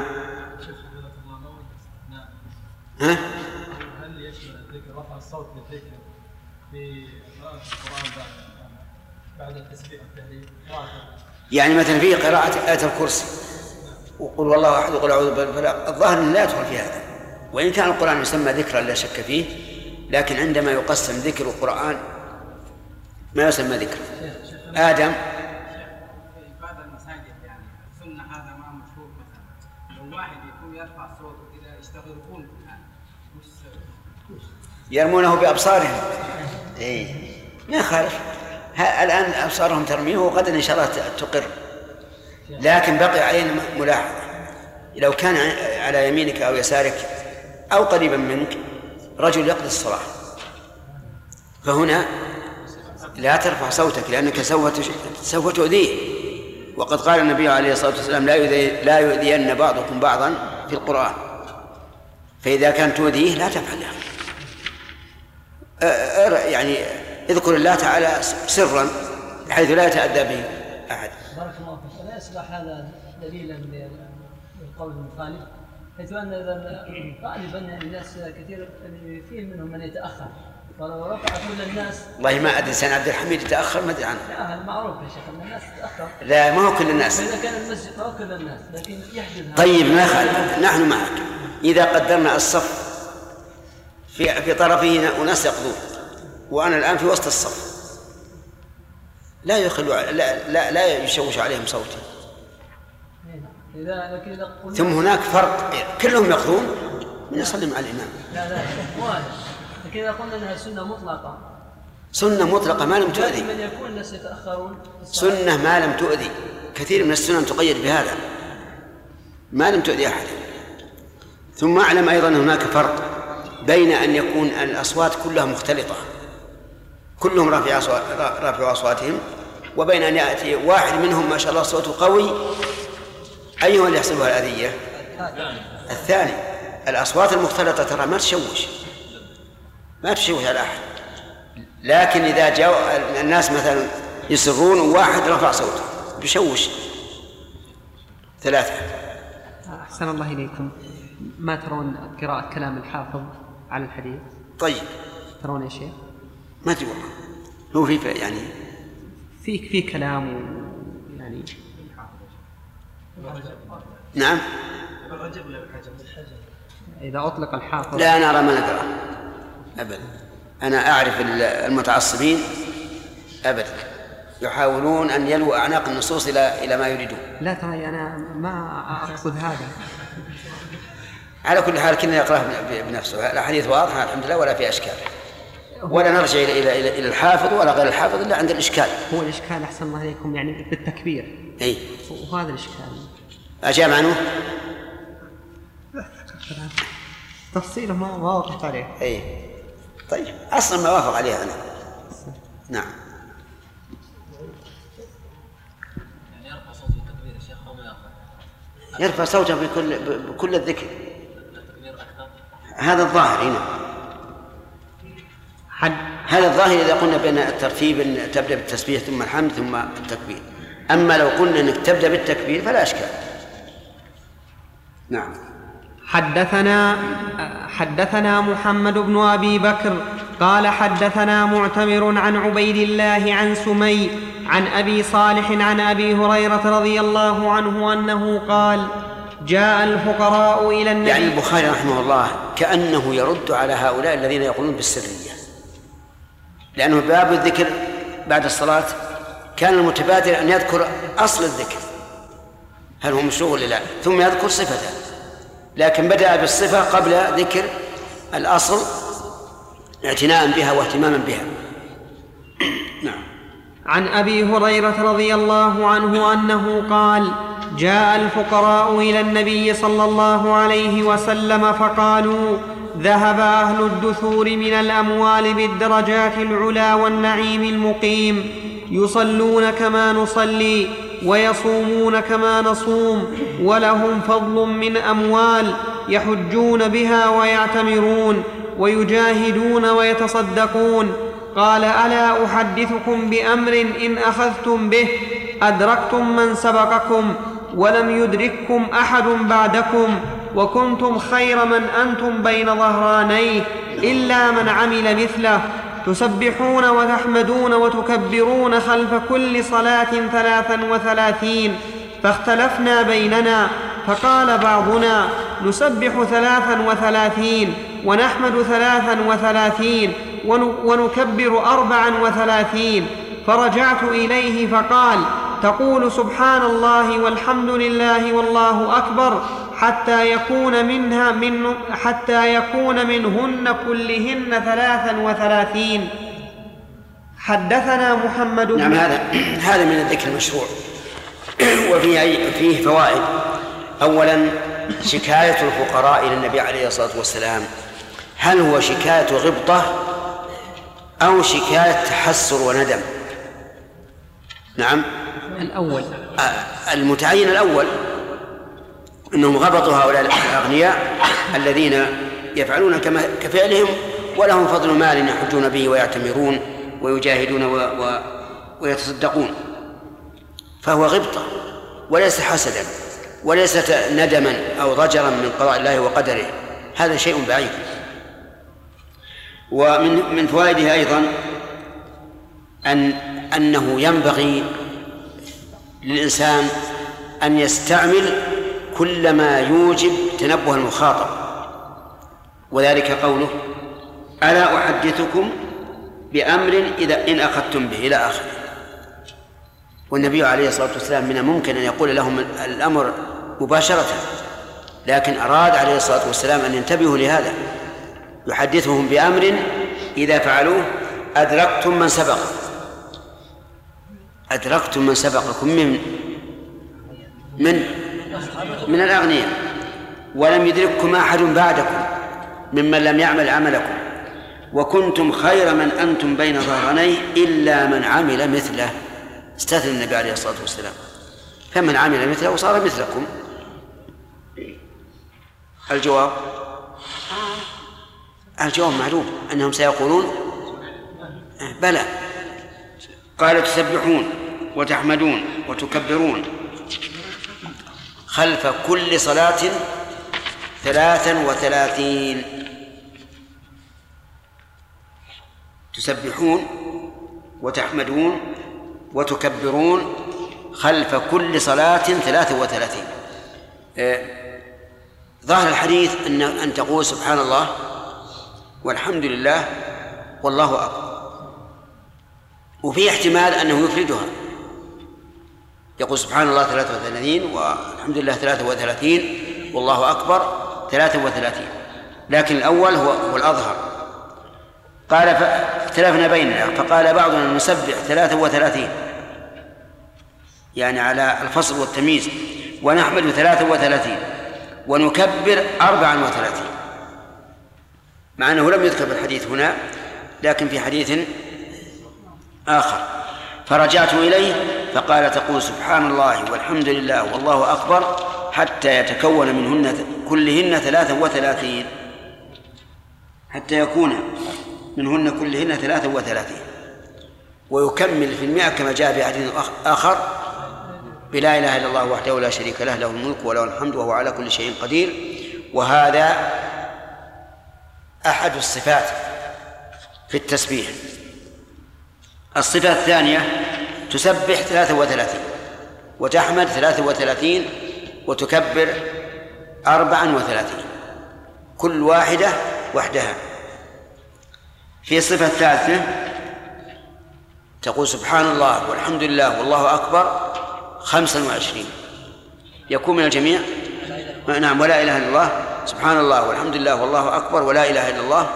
ها؟ هل يشمل الذكر رفع الصوت بالذكر في قراءة القرآن بعد التسبيح والتهليل؟ يعني مثلا في قراءة آية الكرسي وقل والله أحد وقل أعوذ برب الفلق، الظاهر لا يدخل في هذا، وإن كان القرآن يسمى ذكرا لا شك فيه، لكن عندما يقسم ذكر القرآن ما يسمى ذكر. آدم في بعض المساجد يعني السنة هذا ما مشهور، مثلا لو واحد يكون يرفع صوته كذا يستغرقون يرمونه بأبصارهم. إيه ما خالف، الآن أبصارهم ترميه وغدا إن شاء الله تقر، لكن بقي علينا ملاحظة، لو كان على يمينك أو يسارك أو قريبا منك رجل يقضي الصلاة، فهنا لا ترفع صوتك لأنك سوف تؤذيه، وقد قال النبي عليه الصلاة والسلام لا يؤذين بعضكم بعضا في القرآن، فإذا كان تؤذيه لا تفعل يعني اذكر الله تعالى سرا حيث لا يتأذى به أحد. بارك الله فيك. لا يصبح هذا دليلا للقول المخالف، حيث أن غالبا الناس كثير فيه منهم من يتأخر ولو رفع كل الناس. والله ما أدري سنة عبد الحميد يتأخر ما أدري عنه. لا المعروف يا شيخ أن الناس تتأخر. لا ما هو كل الناس. إذا كان المسجد ما هو كل الناس لكن يحدث. طيب ما يخالف، نحن معك. إذا قدرنا الصف في طرفه أناس يقضون وأنا الآن في وسط الصف لا يشوش عليهم صوتي. ثم هناك فرق كلهم يقضون من يصلي مع الإمام. لا واحد. لكن إذا قلنا أنها سنة مطلقة. سنة مطلقة ما لم تؤذي. من يكون الناس يتأخرون. سنة ما لم تؤذي. كثير من السنن تقيد بهذا ما لم تؤذي أحد. ثم أعلم أيضا هناك فرق بين أن يكون الأصوات كلها مختلطة كلهم رافعوا أصواتهم وبين أن يأتي واحد منهم ما شاء الله صوته قوي أيها اللي يحسبها الأذية؟ الثاني. الأصوات المختلطة ترى ما تشوش على أحد. لكن إذا جاء الناس مثلا يسرون وواحد رفع صوته بيشوش 3. أحسن الله إليكم. ما ترون قراءة كلام الحافظ على الحديث؟ طيب ترون يا شيخ؟ ما تقول هو في يعني في كلام يعني نعم. إذا أطلق الحافظ لا أنا أرى ما نقرأ أبدا. أنا أعرف المتعصبين أبدا يحاولون أن يلووا أعناق النصوص إلى ما يريدون. لا ترى أنا ما أقصد هذا. على كل حال كنا يقرأ بنفسه. الحديث واضح الحمد لله ولا في أشكال ولا نرجع إلى الحافظ ولا غير الحافظ إلا عند الإشكال. هو الإشكال أحسن الله عليكم يعني بالتكبير. أي وهذا الإشكال أجاب عنه تفصيله ما وقفت عليه. أي طيب أصلا ما وافق عليه أنا. نعم. يرفع صوته بكل الذكر. هذا الظاهر هنا. هذا الظاهر إذا قلنا بين الترتيب أن تبدأ بالتسبيح ثم الحمد ثم التكبير. أما لو قلنا أنك تبدأ بالتكبير فلا أشكال. نعم. حدثنا محمد بن أبي بكر قال حدثنا معتمر عن عبيد الله عن سمي عن أبي صالح عن أبي هريرة رضي الله عنه أنه قال جاء الفقراء إلى النبي. يعني البخاري رحمه الله كأنه يرد على هؤلاء الذين يقولون بالسرية، لأنه باب الذكر بعد الصلاة كان المتبادر أن يذكر أصل الذكر هل هو مشروع ولا لا، ثم يذكر صفته، لكن بدأ بالصفة قبل ذكر الأصل اعتناء بها واهتماما بها. نعم. عن أبي هريرة رضي الله عنه أنه قال جاء الفقراء إلى النبي صلى الله عليه وسلم فقالوا ذهب أهل الدثور من الأموال بالدرجات العلا والنعيم المقيم، يصلون كما نصلي ويصومون كما نصوم، ولهم فضل من أموال يحجون بها ويعتمرون ويجاهدون ويتصدقون. قال ألا أحدثكم بأمر إن أخذتم به أدركتم من سبقكم ولم يدرككم أحد بعدكم، وكنتم خير من أنتم بين ظهرانيه إلا من عمل مثله، تسبحون وتحمدون وتكبرون خلف كل صلاة 33. فاختلفنا بيننا فقال بعضنا نسبح 33 ونحمد 33 ونكبر 34. فرجعت إليه فقال تقول سبحان الله والحمد لله والله أكبر حتى يكون منهن كلهن 33. حدثنا محمد نعم. هذا من الذكر المشروع وفيه فوائد. أولا شكاية الفقراء إلى النبي عليه الصلاة والسلام، هل هو شكاية غبطة أو شكاية تحسر وندم؟ نعم الأول. المتعين الأول أنهم غبطوا هؤلاء الأغنياء الذين يفعلون كفعلهم ولهم فضل مال يحجون به ويعتمرون ويجاهدون ويتصدقون، فهو غبطة وليس حسدا وليس ندما أو ضجرا من قضاء الله وقدره، هذا شيء بعيد. ومن فوائده أيضا أنه ينبغي للإنسان أن يستعمل كل ما يوجب تنبه المخاطب، وذلك قوله: ألا أحدثكم بأمر إذا إن أخذتم به، إلى آخره. والنبي عليه الصلاة والسلام من الممكن أن يقول لهم الأمر مباشرة، لكن أراد عليه الصلاة والسلام أن ينتبهوا لهذا، يحدثهم بأمر إذا فعلوه أدركتم من سبقكم من الأغنياء، ولم يدرككم أحد بعدكم ممن لم يعمل عملكم، وكنتم خير من أنتم بين ظهرانيه إلا من عمل مثله. استثنى النبي عليه الصلاة والسلام، فمن عمل مثله وصار مثلكم. الجواب معلوم أنهم سيقولون بلى. قال: تسبحون وتحمدون وتكبرون خلف كل صلاة 33. تسبحون وتحمدون وتكبرون خلف كل صلاة 33. ظاهر الحديث أن تقول سبحان الله والحمد لله والله أكبر، وفي احتمال أنه يفردها، يقول سبحان الله 33 والحمد لله 33 والله أكبر 33، لكن الأول هو الأظهر. قال: فاختلفنا بيننا، فقال بعضنا نسبح 33 يعني على الفصل والتمييز، ونحمد 33 ونكبر 34، مع أنه لم يذكر الحديث هنا لكن في حديث آخر. فرجعت إليه فقال: تقول سبحان الله والحمد لله والله أكبر حتى يتكون منهن كلهن 33، حتى يكون منهن كلهن 33، ويكمل في 100 كما جاء في حديث آخر: بلا إله إلا الله وحده لا شريك له، له الملك وله الحمد وهو على كل شيء قدير. وهذا أحد الصفات في التسبيح. الصفة الثانية: تسبح 33 وتحمد 33 وتكبر 34، كل واحدة وحدها. في الصفة الثالثة تقول سبحان الله والحمد لله والله أكبر 25، يكون من الجميع. نعم، ولا إله إلا الله سبحان الله والحمد لله والله أكبر ولا إله إلا الله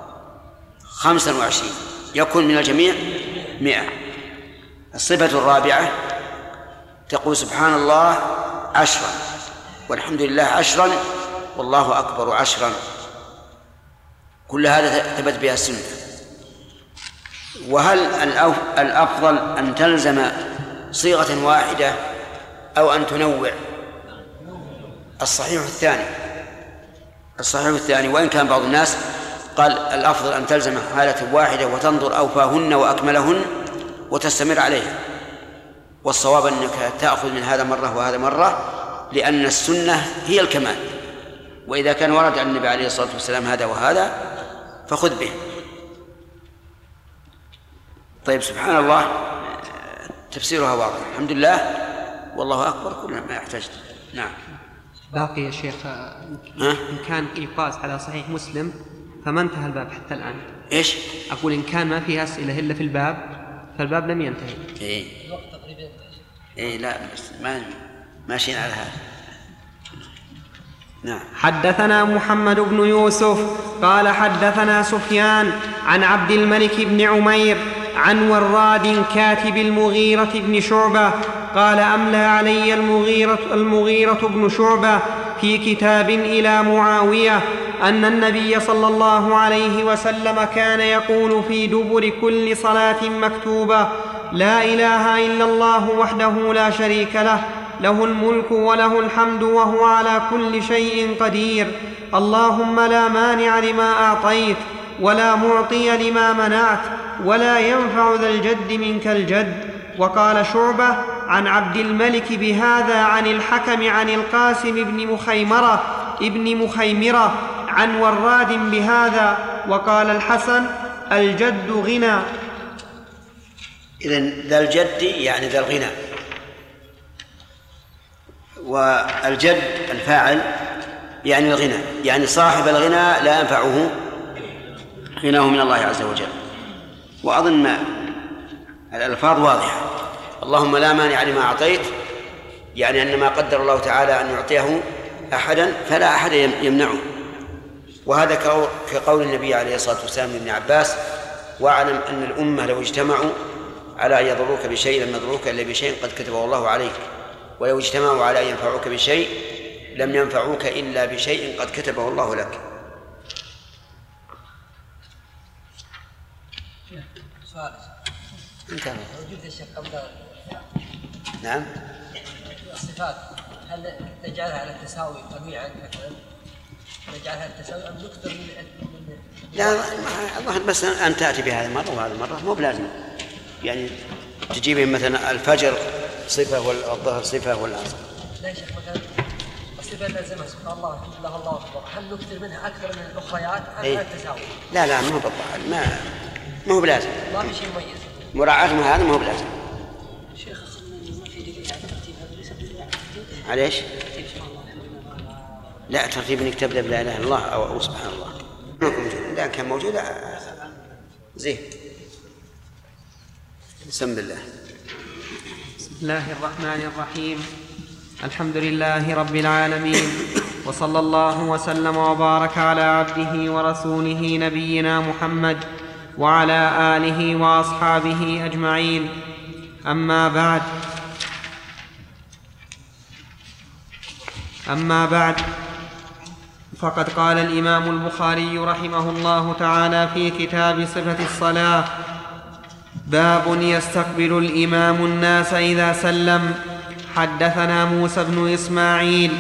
25، يكون من الجميع 100. الصفة الرابعة تقول سبحان الله 10 والحمد لله 10 والله أكبر 10، كل هذا ثبت بها السنة. وهل الأفضل أن تلزم صيغة واحدة أو أن تنوع؟ الصحيح الثاني، وإن كان بعض الناس قال الأفضل أن تلزم حالة واحدة وتنظر أوفاهن وأكملهن وتستمر عليها، والصواب أنك تأخذ من هذا مرة وهذا مرة، لأن السنة هي الكمال، وإذا كان ورد عن النبي عليه الصلاة والسلام هذا وهذا فخذ به. طيب، سبحان الله تفسيرها واضح، الحمد لله والله أكبر كل ما يحتاج. نعم. باقي يا شيخ، إن كان يقاس على صحيح مسلم فما انتهى الباب حتى الآن. إيش؟ أقول إن كان ما فيه أسئلة إلا في الباب فالباب لم ينتهي. لا، ما ماشيين على هذا. نعم. حدثنا محمد بن يوسف قال حدثنا سفيان عن عبد الملك بن عمير عن وراد كاتب المغيرة بن شعبة قال: أملى علي المغيرة بن شعبة في كتاب إلى معاوية أن النبي صلى الله عليه وسلم كان يقول في دبر كل صلاة مكتوبة: لا إله إلا الله وحده لا شريك له، له الملك وله الحمد وهو على كل شيء قدير، اللهم لا مانع لما أعطيت ولا معطي لما منعت ولا ينفع ذا الجد منك الجد. وقال شعبة عن عبد الملك بهذا عن الحكم عن القاسم بن مخيمرة عن وراد بهذا وقال الحسن: الجد غنى. إذن ذا الجد يعني ذا الغنى، والجد الفاعل يعني الغنى، يعني صاحب الغنى لا ينفعه غناه من الله عز وجل. وأظن الألفاظ واضحة. اللهم لا مانع لما أعطيت، يعني أن ما قدر الله تعالى أن يعطيه أحدا فلا أحد يمنعه. وهذا كقول النبي عليه الصلاة والسلام لابن عباس: واعلم أن الأمة لو اجتمعوا على أن يضروك بشيء لم يضروك إلا بشيء قد كتبه الله عليك، ولو اجتمعوا على أن ينفعوك بشيء لم ينفعوك إلا بشيء قد كتبه الله لك. سؤال وجود الشيخ قبل نعم. الصفات هل نجعلها على التساوي طبيعا مثلا؟ نجعلها على التساوي أم نكثر من لا الله بس أن تأتي بهذه المرة وهذه المرة مو بلازم، يعني تجيب مثلا الفجر صفة والظهر صفة والعصر. لا يا شيخ مثلا الصفة اللازمة سبحان الله له الله أكبر، هل نكثر منها أكثر من الأخريات أم على التساوي؟ لا ما هو بالضبط، ما هو بلازم، ما في شيء مميز مراعاة هذا ما هو بلازم. شيخ ما في دليل على الترتيب هذا، ليس بدليل على الترتيب. عليش؟ ترتيب سبحان الله لا ترتيب انك تبدا بلا اله الا الله او سبحان الله ما كان موجود، اذا كان موجود زين. بسم الله. بسم الله الرحمن الرحيم. الحمد لله رب العالمين، وصلى الله وسلم وبارك على عبده ورسوله نبينا محمد وعلى آله وأصحابه أجمعين. أما بعد فقد قال الإمام البخاري رحمه الله تعالى في كتاب صفة الصلاة: باب يستقبل الإمام الناس إذا سلم. حدثنا موسى بن إسماعيل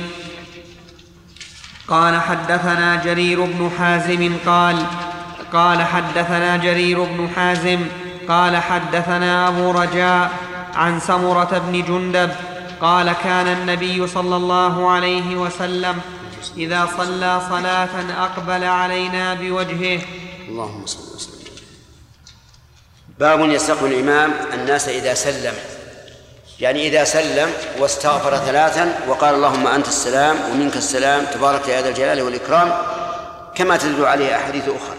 قال حدثنا جرير بن حازم قال حدثنا جرير بن حازم قال حدثنا أبو رجاء عن سمرة بن جندب قال: كان النبي صلى الله عليه وسلم إذا صلى صلاة أقبل علينا بوجهه. اللهم صل وسلم. باب يستقبل الإمام الناس إذا سلم، يعني إذا سلم واستغفر 3 وقال: اللهم أنت السلام ومنك السلام تبارك يا ذا الجلال والإكرام، كما تدل عليه أحاديث أخرى.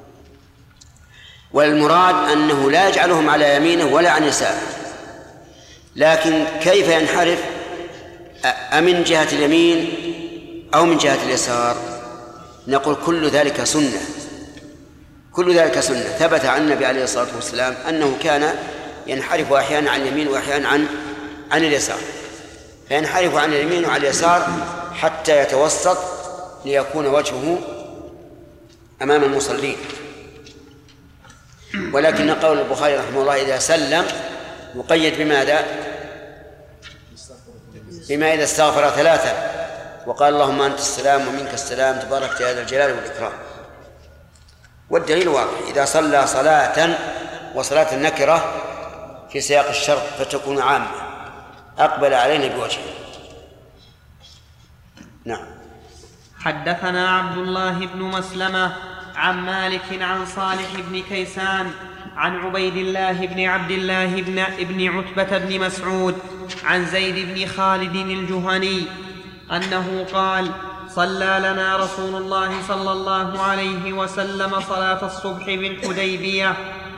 والمراد أنه لا يجعلهم على يمينه ولا عن يساره، لكن كيف ينحرف، أمن جهة اليمين أو من جهة اليسار؟ نقول كل ذلك سنة، كل ذلك سنة. ثبت عن النبي عليه الصلاة والسلام أنه كان ينحرف أحيانا عن اليمين وأحيانا عن اليسار، فينحرف عن اليمين وعن اليسار حتى يتوسط ليكون وجهه أمام المصلين. ولكن قول البخاري رحمه الله إذا سلم مقيد بماذا؟ بما إذا استغفر 3 وقال: اللهم أنت السلام ومنك السلام تبارك يا ذا الجلال والإكرام. والدليل واضح: إذا صلى صلاة وصلاة النكرة في سياق الشرط فتكون عامة أقبل علينا بوجهه. نعم. حدثنا عبد الله بن مسلمة عن مالك عن صالح بن كيسان عن عبيد الله بن عبد الله بن عتبة بن مسعود عن زيد بن خالد الجهني أنه قال: صلى لنا رسول الله صلى الله عليه وسلم صلاة الصبح بالحديبية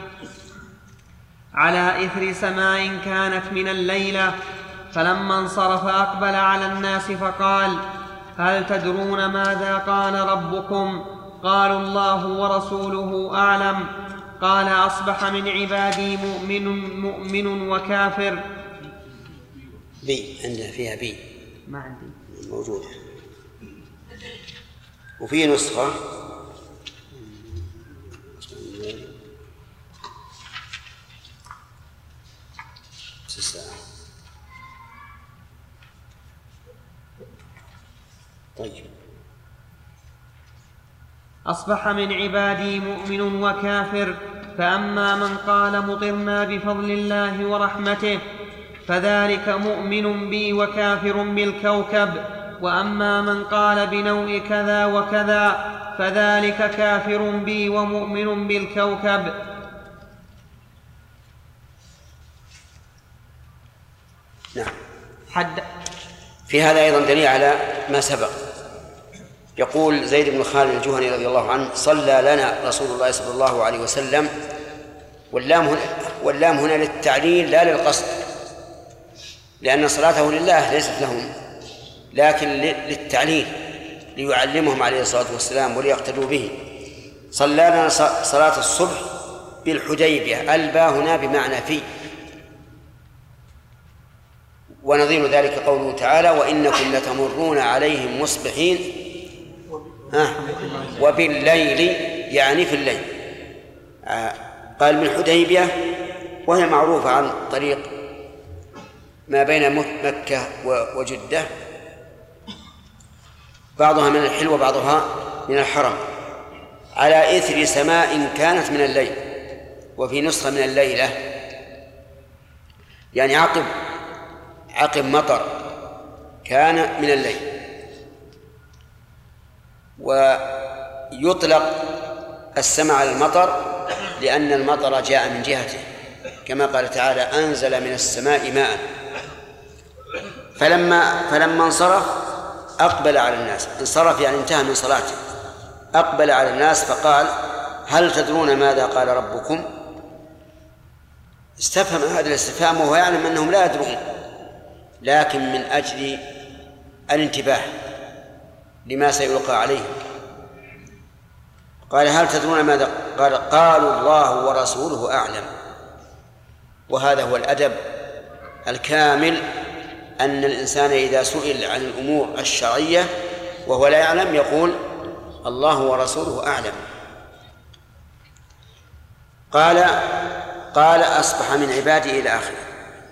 على إثر سماء كانت من الليلة، فلما انصرف أقبل على الناس فقال: هل تدرون ماذا قال ربكم؟ قالوا: الله ورسوله أعلم. قال: أصبح من عبادي مؤمن وكافر. بي عندنا فيها بي، ما عندي موجودة. وفي نسخة طيب: أصبح من عبادي مؤمن وكافر، فأما من قال مطرنا بفضل الله ورحمته فذلك مؤمن بي وكافر بالكوكب، وأما من قال بنوء كذا وكذا فذلك كافر بي ومؤمن بالكوكب. نعم. في هذا أيضا دليل على ما سبق. يقول زيد بن خالد الجهني رضي الله عنه: صلى لنا رسول الله صلى الله عليه وسلم، واللام هنا للتعليل لا للقصد، لأن صلاته لله ليست لهم، لكن للتعليل ليعلمهم عليه الصلاة والسلام وليقتدوا به. صلى لنا صلاة الصبح بالحديبية، الباء هنا بمعنى في، ونظير ذلك قوله تعالى: وإنكم لتمرون عليهم مصبحين وبالليل، يعني في الليل. قال بالحديبية، وهي معروفة عن طريق ما بين مكة وجدة، بعضها من الحل وبعضها من الحرم، على إثر سماء كانت من الليل، وفي نسخة من الليلة، يعني عقب مطر كان من الليل. ويطلق السماء على المطر لأن المطر جاء من جهته، كما قال تعالى: أنزل من السماء ماء. فلما انصرف أقبل على الناس، انصرف يعني انتهى من صلاته، أقبل على الناس فقال: هل تدرون ماذا قال ربكم؟ استفهم هذا الاستفهام وهو يعلم أنهم لا يدرون، لكن من أجل الانتباه لما سيلقى عليهم قال: هل تدرون ماذا قال؟ قالوا: الله ورسوله أعلم. وهذا هو الأدب الكامل، أن الإنسان إذا سئل عن الأمور الشرعية وهو لا يعلم يقول: الله ورسوله أعلم. قال أصبح من عبادي إلى آخره.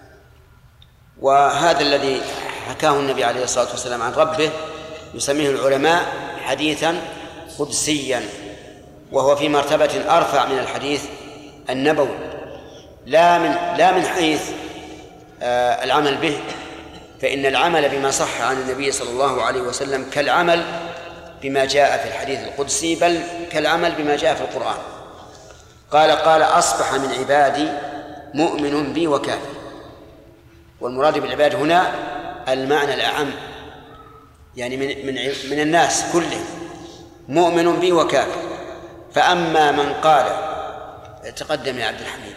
وهذا الذي حكاه النبي عليه الصلاة والسلام عن ربه يسميه العلماء حديثا قدسيا، وهو في مرتبة أرفع من الحديث النبوي، لا من حيث العمل به، فإن العمل بما صح عن النبي صلى الله عليه وسلم كالعمل بما جاء في الحديث القدسي، بل كالعمل بما جاء في القرآن. قال أصبح من عبادي مؤمن بي وكافر. والمراد بالعباد هنا المعنى الأعم، يعني من الناس كلهم، مؤمن بي وكافر. فأما من قال، تقدم يا عبد الحميد،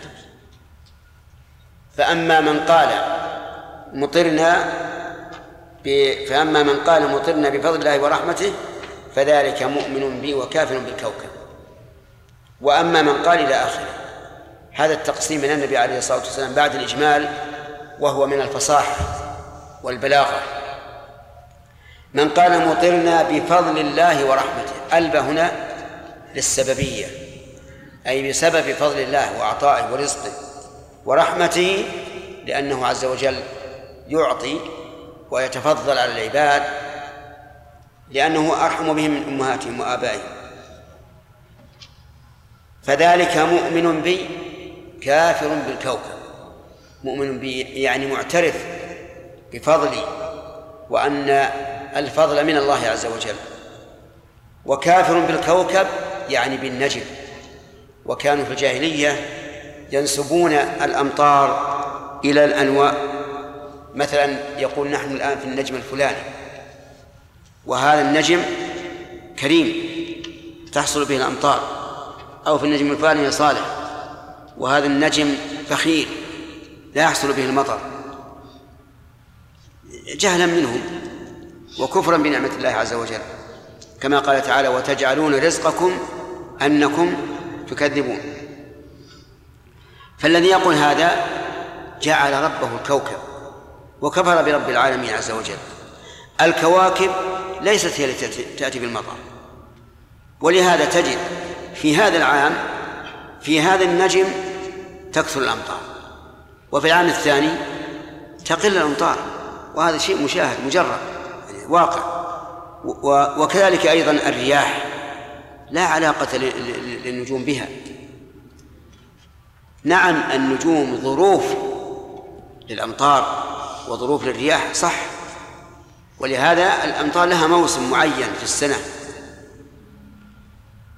فأما من قال مطرنا بفضل الله ورحمته فذلك مؤمن بي وكافر بالكوكب. وأما من قال إلى آخره. هذا التقسيم من النبي عليه الصلاة والسلام بعد الإجمال، وهو من الفصاحة والبلاغة. من قال مطرنا بفضل الله ورحمته، الباء هنا للسببية، أي بسبب فضل الله وعطائه ورزقه ورحمته، لأنه عز وجل يعطي ويتفضل على العباد، لأنه أرحم بهم من أمهاتهم وآبائهم. فذلك مؤمن بي كافر بالكوكب. مؤمن بي يعني معترف بفضلي وأن الفضل من الله عز وجل، وكافر بالكوكب يعني بالنجم. وكانوا في الجاهلية ينسبون الأمطار إلى الأنواع، مثلا يقول: نحن الآن في النجم الفلاني، وهذا النجم كريم تحصل به الأمطار، أو في النجم الفلاني يا صالح، وهذا النجم فخير لا يحصل به المطر، جهلا منهم وكفرا بنعمة الله عز وجل، كما قال تعالى: وتجعلون رزقكم أنكم تكذبون. فالذي يقول هذا جعل ربه الكوكب وكفر برب العالمين عز وجل. الكواكب ليست هي التي تأتي بالمطر، ولهذا تجد في هذا العام في هذا النجم تكثر الأمطار، وفي العام الثاني تقل الأمطار، وهذا شيء مشاهد مجرد يعني واقع. وكذلك أيضا الرياح لا علاقة للنجوم بها. نعم النجوم ظروف للأمطار وظروف للرياح صح، ولهذا الأمطار لها موسم معين في السنة،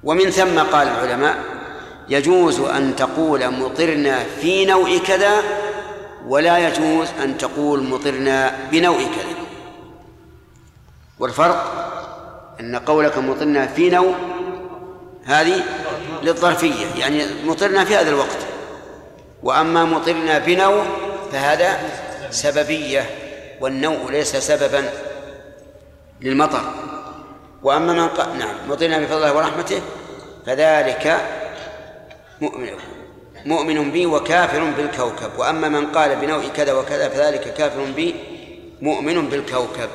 ومن ثم قال العلماء يجوز أن تقول مطرنا في نوع كذا، ولا يجوز أن تقول مطرنا بنوع كذا. والفرق أن قولك مطرنا في نوع هذه للظرفية، يعني مطرنا في هذا الوقت، وأما مطرنا بنوع فهذا سببية، والنوع ليس سببا للمطر. وأما من قال نعم مطرنا بفضل الله ورحمته فذلك مؤمن بي وكافر بالكوكب، وأما من قال بنوع كذا وكذا فذلك كافر بي مؤمن بالكوكب.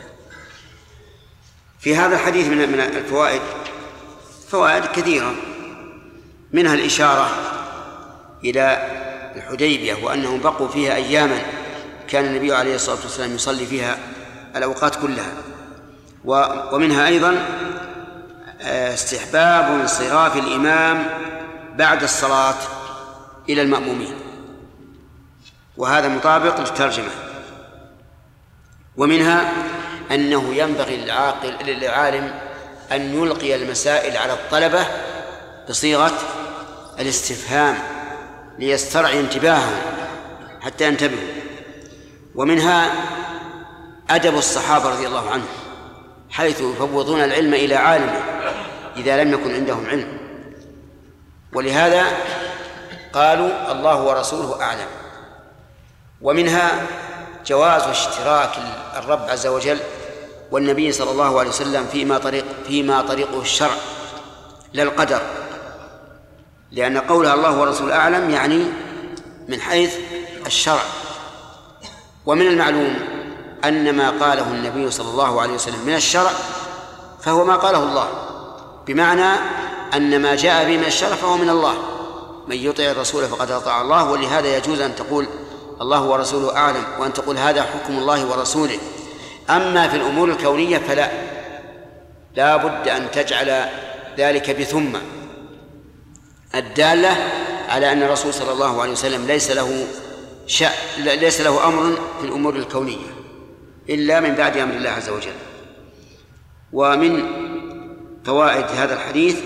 في هذا الحديث من الفوائد فوائد كثيرة، منها الإشارة إلى الحديبية وأنهم بقوا فيها أياما كان النبي عليه الصلاة والسلام يصلي فيها الأوقات كلها. ومنها أيضا استحباب انصراف الإمام بعد الصلاة إلى المأمومين، وهذا مطابق للترجمة. ومنها أنه ينبغي للعالم أن يلقي المسائل على الطلبة بصيغة الاستفهام ليسترعي انتباههم حتى ينتبهوا. ومنها أدب الصحابة رضي الله عنهم حيث يفوضون العلم إلى عالمه إذا لم يكن عندهم علم، ولهذا قالوا الله ورسوله أعلم. ومنها جواز اشتراك الرب عز وجل والنبي صلى الله عليه وسلم فيما طريقه الشرع لا القدر، لأن قولها الله ورسوله أعلم يعني من حيث الشرع. ومن المعلوم أن ما قاله النبي صلى الله عليه وسلم من الشرع فهو ما قاله الله، بمعنى أن ما جاء به من الشرع فهو من الله، من يطع الرسول فقد أطاع الله. ولهذا يجوز أن تقول الله ورسوله أعلم، وأن تقول هذا حكم الله ورسوله. أما في الأمور الكونية فلا، لا بد أن تجعل ذلك بثم الدالة على أن الرسول صلى الله عليه وسلم ليس له أمر في الأمور الكونية إلا من بعد أمر الله عز وجل. ومن فوائد هذا الحديث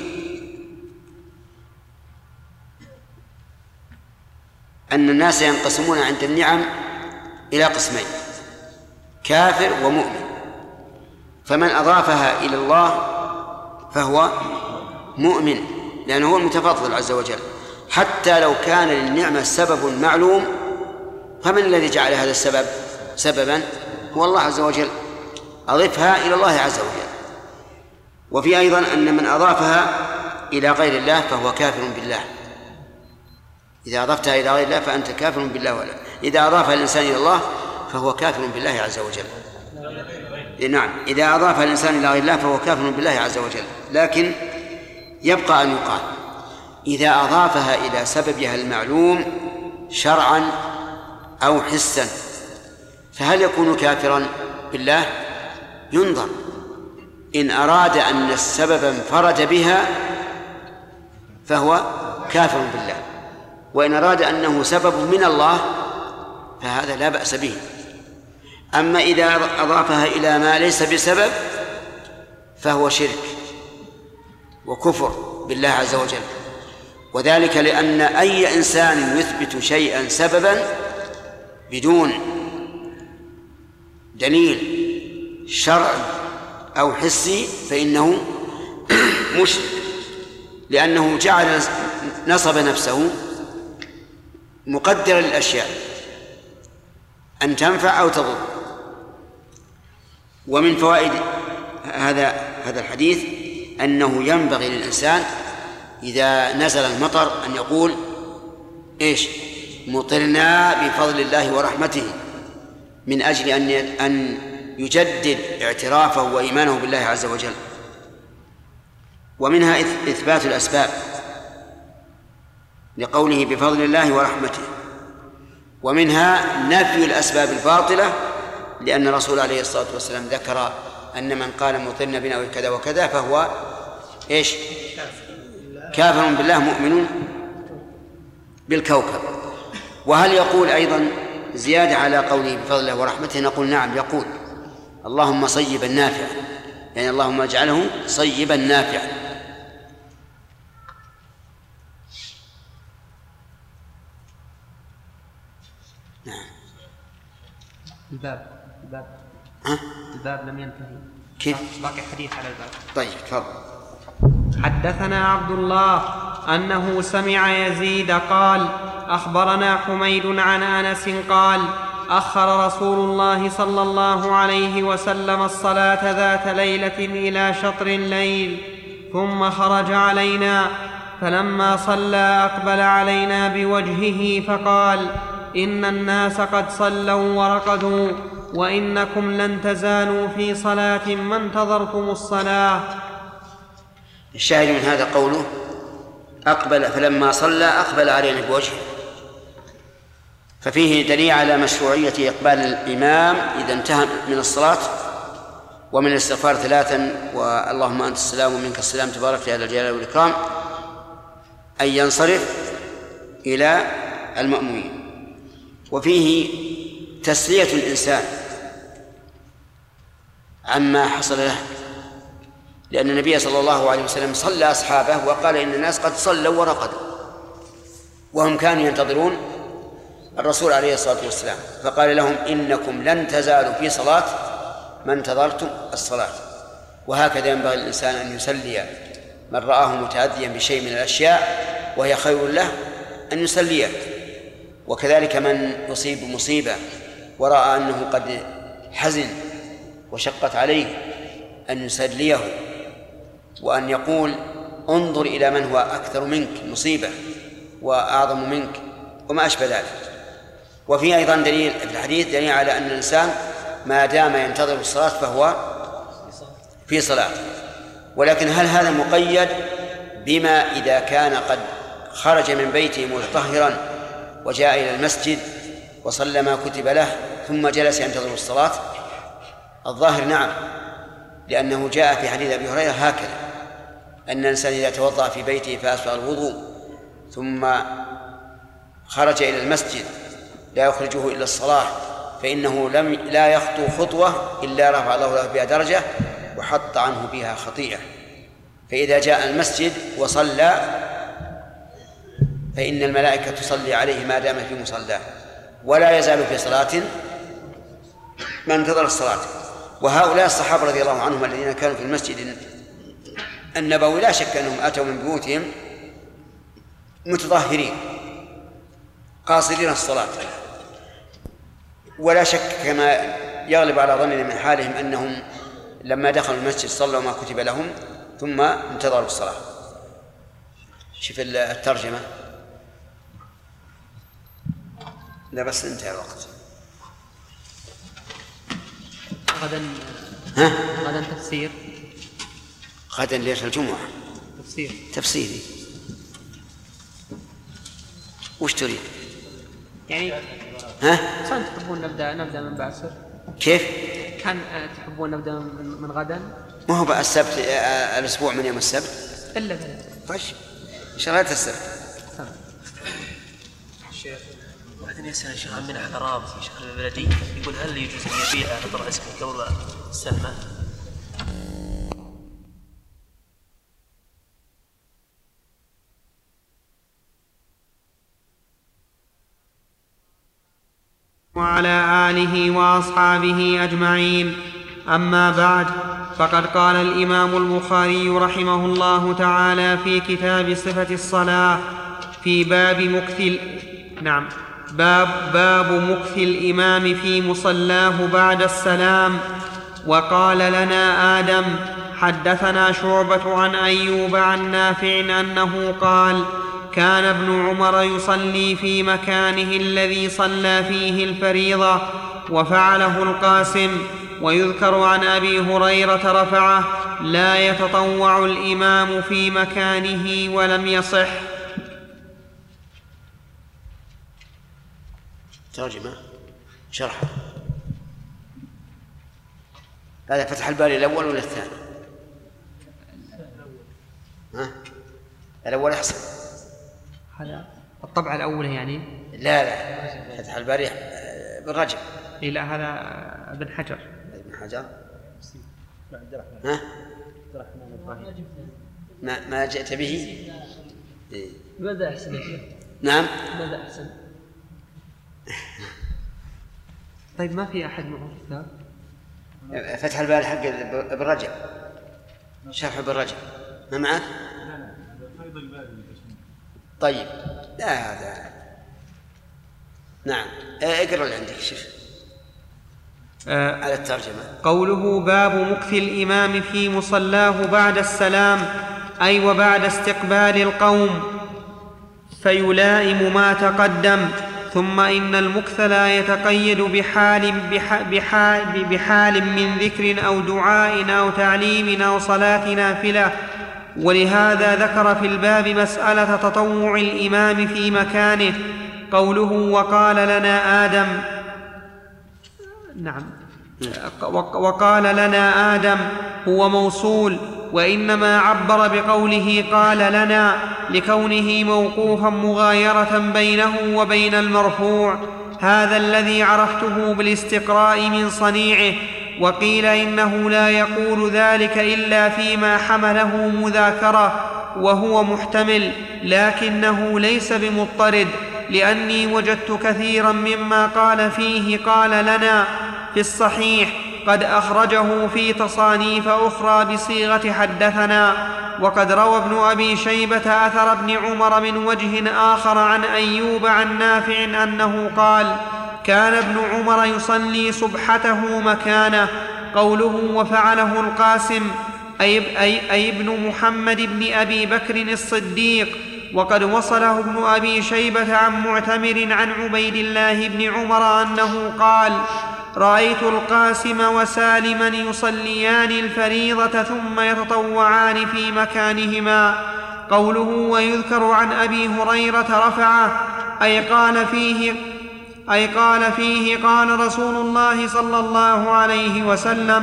أن الناس ينقسمون عند النعم إلى قسمين: كافر ومؤمن. فمن أضافها إلى الله فهو مؤمن لأنه هو المتفضل عز وجل، حتى لو كان للنعمة سبب معلوم، فمن الذي جعل هذا السبب سببا؟ هو الله عز وجل، أضفها إلى الله عز وجل. وفي أيضا أن من أضافها إلى غير الله فهو كافر بالله. إذا أضفتها إلى غير الله فأنت كافر بالله، ولا إذا أضافها الإنسان إلى الله فهو كافر بالله عز وجل. نعم، إذا أضافها الإنسان إلى غير الله فهو كافر بالله عز وجل. لكن يبقى أن يقال إذا أضافها إلى سببها المعلوم شرعا أو حسا فهل يكون كافرا بالله؟ ينظر. إن أراد أن السبب انفرد بها فهو كافر بالله، وإن أراد أنه سبب من الله فهذا لا بأس به. أما إذا أضافها إلى ما ليس بسبب فهو شرك وكفر بالله عز وجل. وذلك لأن أي إنسان يثبت شيئا سببا بدون دليل شرعي أو حسي فإنه مشرك، لأنه جعل نصب نفسه مقدرا للأشياء أن تنفع أو تضر. ومن فوائد هذا الحديث أنه ينبغي للإنسان إذا نزل المطر أن يقول إيش؟ مطرنا بفضل الله ورحمته، من أجل أن يجدد اعترافه وإيمانه بالله عز وجل. ومنها إثبات الأسباب لقوله بفضل الله ورحمته. ومنها نفي الأسباب الباطلة، لأن الرسول عليه الصلاة والسلام ذكر أن من قال مطرنا بنا وكذا وكذا فهو إيش؟ كافر بالله مؤمن بالكوكب. وهل يقول أيضا زيادة على قوله بفضل الله ورحمته؟ نقول نعم، يقول اللهم صيبا نافعا، يعني اللهم اجعله صيبا نافعا. الباب لم ينتهي. كيف؟ باقي حديث على الباب. طيب تفضل. حدثنا عبد الله أنه سمع يزيد قال أخبرنا حميد عن أنس قال أخر رسول الله صلى الله عليه وسلم الصلاة ذات ليلة إلى شطر الليل ثم خرج علينا فلما صلى أقبل علينا بوجهه فقال إن الناس قد صلوا ورقدوا وإنكم لن تزالوا في صلاة ما انتظرتم الصلاة. الشاهد من هذا قوله أقبل فلما صلى أقبل علينا بوجهه، ففيه دليل على مشروعية إقبال الإمام إذا انتهى من الصلاة ومن الاستغفار 3 واللهم أنت السلام ومنك السلام تبارك يا ذا الجلال والإكرام أن ينصرف إلى المأمومين. وفيه تسلية الإنسان عما حصل له، لأن النبي صلى الله عليه وسلم صلى أصحابه وقال إن الناس قد صلوا ورقدوا وهم كانوا ينتظرون الرسول عليه الصلاة والسلام، فقال لهم إنكم لن تزالوا في صلاة ما انتظرتم الصلاة. وهكذا ينبغي الإنسان أن يسلي من رآه متأديا بشيء من الأشياء وهي خير له أن يسليه، وكذلك من يصيب مصيبة ورأى أنه قد حزن وشقت عليه أن يسليه وأن يقول انظر إلى من هو أكثر منك مصيبة وأعظم منك وما أشبه ذلك. وفي أيضا دليل في الحديث دليل على أن الإنسان ما دام ينتظر الصلاة فهو في صلاة. ولكن هل هذا مقيد بما إذا كان قد خرج من بيته متطهرا وجاء إلى المسجد وصلى ما كتب له ثم جلس ينتظر الصلاة؟ الظاهر نعم، لأنه جاء في حديث أبي هريرة هكذا أن الإنسان إذا توضأ في بيته فأسبغ الوضوء ثم خرج إلى المسجد لا يخرجه إلا الصلاة فإنه لا يخطو خطوة إلا رفع الله له بها درجة وحط عنه بها خطيئة. فإذا جاء المسجد وصلى فإن الملائكة تصلي عليه ما دام في مصلاه ولا يزال في صلاة ما انتظر الصلاة. وهؤلاء الصحابة رضي الله عنهم الذين كانوا في المسجد النبوي لا شك أنهم أتوا من بيوتهم متطهرين قاصرين الصلاة، ولا شك كما يغلب على ظننا من حالهم أنهم لما دخلوا المسجد صلوا ما كتب لهم ثم انتظروا الصلاة. شوف الترجمة، لا بس انتهى الوقت. غدا تفسير. غدا ليش الجمعة؟ تفسيري. وش تريد؟ يعني كان تحبون نبدأ من بعد السبت؟ كيف؟ كان تحبون نبدأ من غدا؟ ما هو بقى السبت الأسبوع من يوم السبت؟ إلا بلا. طيب إن شاء الله السبت. الشيخ بعدين يسأل الشيخ عن منح الرابط في شهر البلدي، يقول هل يجوز أن يبيع نظر عسكري قبل السلمة؟ وعلى آله وأصحابه أجمعين. أما بعد، فقد قال الإمام البخاري رحمه الله تعالى في كتاب صفة الصلاة في باب مكث الإمام في مصلاه بعد السلام. وقال لنا آدم حدثنا شعبة عن أيوب عن نافع أنه قال كان ابن عمر يصلي في مكانه الذي صلى فيه الفريضة وفعله القاسم. ويذكر عن أبي هريرة رفعه لا يتطوع الإمام في مكانه ولم يصح. ترجمة شرح. هذا فتح الباري الأول ولا الثاني؟ الأول أحسن. هذا الطبعة الأولى يعني؟ لا فتح الباري بالرجل. لا هذا ابن حجر. ما جئت به؟ ماذا أحسن يا شيخ؟ نعم ماذا أحسن؟ طيب ما في أحد معه كتاب؟ فتح الباري حق ابن رجب، شرح ابن رجب ما معك؟ فيض الباري. طيب لا هذا نعم اقرأ اللي عندك شوف على الترجمة. قوله باب مكث الإمام في مصلاه بعد السلام، أي وبعد استقبال القوم، فيلائم ما تقدم. ثم إن المكث لا يتقيد بحال من ذكر أو دعاء أو تعليم أو صلاة نافلة، ولهذا ذكر في الباب مسألة تطوع الإمام في مكانه. قوله وقال لنا آدم، نعم، وقال لنا آدم هو موصول، وإنما عبر بقوله قال لنا لكونه موقوفا مغايرة بينه وبين المرفوع. هذا الذي عرفته بالاستقراء من صنيعه. وقيل إنه لا يقول ذلك إلا فيما حمله مذاكرة، وهو محتمل، لكنه ليس بمضطرد، لأني وجدت كثيرا مما قال فيه قال لنا في الصحيح قد أخرجه في تصانيف أخرى بصيغة حدثنا. وقد روى ابن أبي شيبة أثر ابن عمر من وجه آخر عن أيوب عن نافع أنه قال كان ابن عمر يصلي سبحته مكانه. قوله وفعله القاسم أي ابن محمد بن أبي بكر الصديق. وقد وصله ابن أبي شيبة عن معتمر عن عبيد الله بن عمر أنه قال رأيت القاسم وسالما يصليان الفريضة ثم يتطوعان في مكانهما. قوله ويذكر عن أبي هريرة رفعه أي قال فيه قال رسول الله صلى الله عليه وسلم.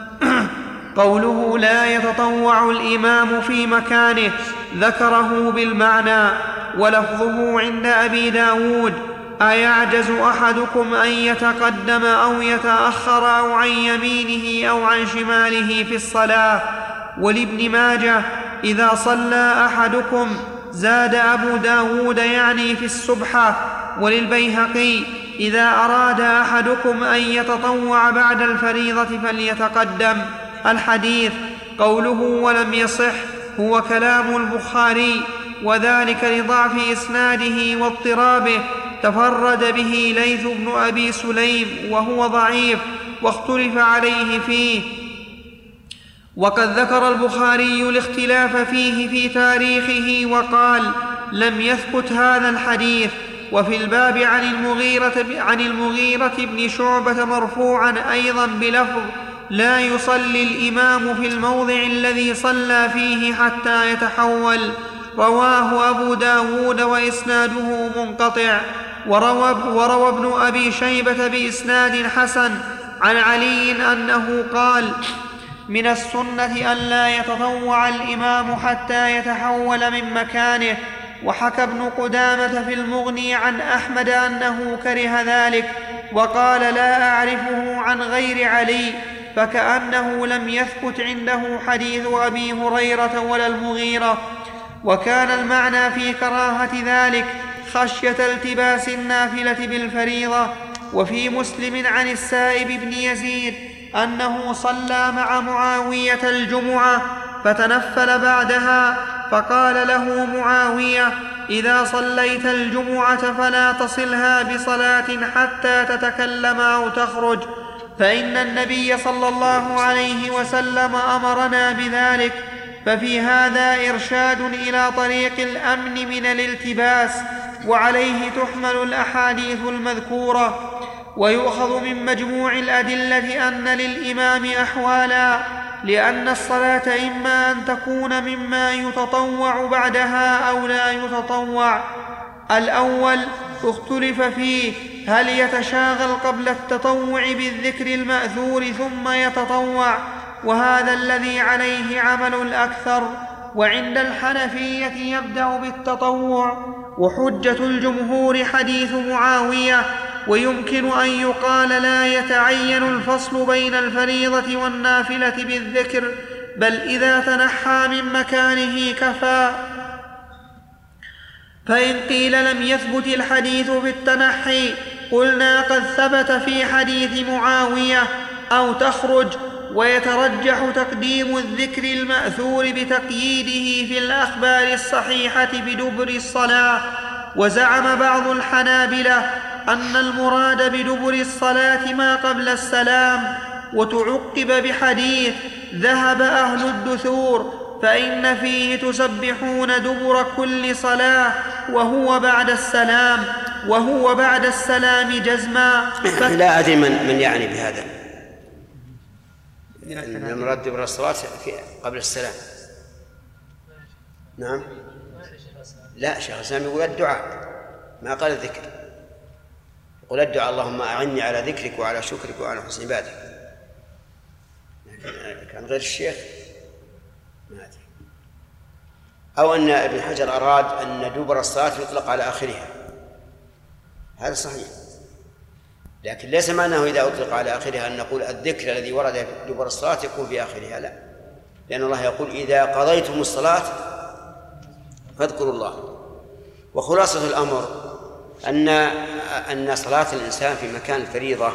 قوله لا يتطوع الإمام في مكانه ذكره بالمعنى، ولفظه عند أبي داود أيعجز أحدكم أن يتقدم أو يتأخر أو عن يمينه أو عن شماله في الصلاة. ولابن ماجه إذا صلى أحدكم زاد أبو داود يعني في السبحة. وللبيهقي إذا أراد أحدكم أن يتطوع بعد الفريضة فليتقدم. الحديث قوله ولم يصح هو كلام البخاري، وذلك لضعف إسناده واضطرابه. تفرد به ليث بن أبي سليم وهو ضعيف واختلف عليه فيه. وقد ذكر البخاري الاختلاف فيه في تاريخه وقال لم يثبت هذا الحديث. وفي الباب عن المغيرة بن شعبة مرفوعا أيضا بلفظ لا يصلي الإمام في الموضع الذي صلى فيه حتى يتحول. رواه أبو داود وإسناده منقطع. وروى ابن أبي شيبة بإسناد حسن عن علي أنه قال من السنة أن لا يتطوع الإمام حتى يتحول من مكانه. وحكى ابن قدامة في المغني عن أحمد أنه كره ذلك، وقال لا أعرفه عن غير علي، فكأنه لم يثبت عنده حديث أبي هريرة ولا المغيرة. وكان المعنى في كراهة ذلك خشية التباس النافلة بالفريضة. وفي مسلم عن السائب بن يزيد أنه صلى مع معاوية الجمعة فتنفل بعدها، فقال له معاوية إذا صليت الجمعة فلا تصلها بصلاة حتى تتكلم أو تخرج، فإن النبي صلى الله عليه وسلم أمرنا بذلك. ففي هذا إرشاد إلى طريق الأمن من الالتباس، وعليه تحمل الأحاديث المذكورة. ويؤخذ من مجموع الأدلة أن للإمام أحوالا، لأن الصلاة إما أن تكون مما يتطوع بعدها أو لا يتطوع. الأول اختلف فيه هل يتشاغل قبل التطوع بالذكر المأثور ثم يتطوع، وهذا الذي عليه عمل الأكثر. وعند الحنفية يبدأ بالتطوع، وحجة الجمهور حديث معاوية. ويمكن أن يقال لا يتعين الفصل بين الفريضة والنافلة بالذكر، بل إذا تنحى من مكانه كفى. فإن قيل لم يثبت الحديث بالتنحي قلنا قد ثبت في حديث معاوية أو تخرج، ويترجح تقديم الذكر المأثور بتقييده في الأخبار الصحيحة بدبر الصلاة. وزعم بعض الحنابلة أن المراد بدبر الصلاة ما قبل السلام، وتعقب بحديث ذهب أهل الدثور فإن فيه تسبحون دبر كل صلاة وهو بعد السلام جزما. لا أدري من يعني بهذا، يعني المراد دبر الصلاة قبل السلام. نعم. لا، شيخ الإسلام يقول الدعاء، ما قال الذكر. يقول الدعاء اللهم أعني على ذكرك وعلى شكرك وعلى حسن عبادك. كان غير الشيخ ما أدري. أو أن ابن حجر أراد أن دبر الصلاة يطلق على آخرها، هذا صحيح، لكن ليس معناه إذا أطلق على آخرها أن نقول الذكر الذي ورد دبر الصلاة يكون في آخرها، لا، لأن الله يقول إذا قضيتم الصلاة فاذكروا الله. وخلاصة الأمر أن صلاة الإنسان في مكان الفريضة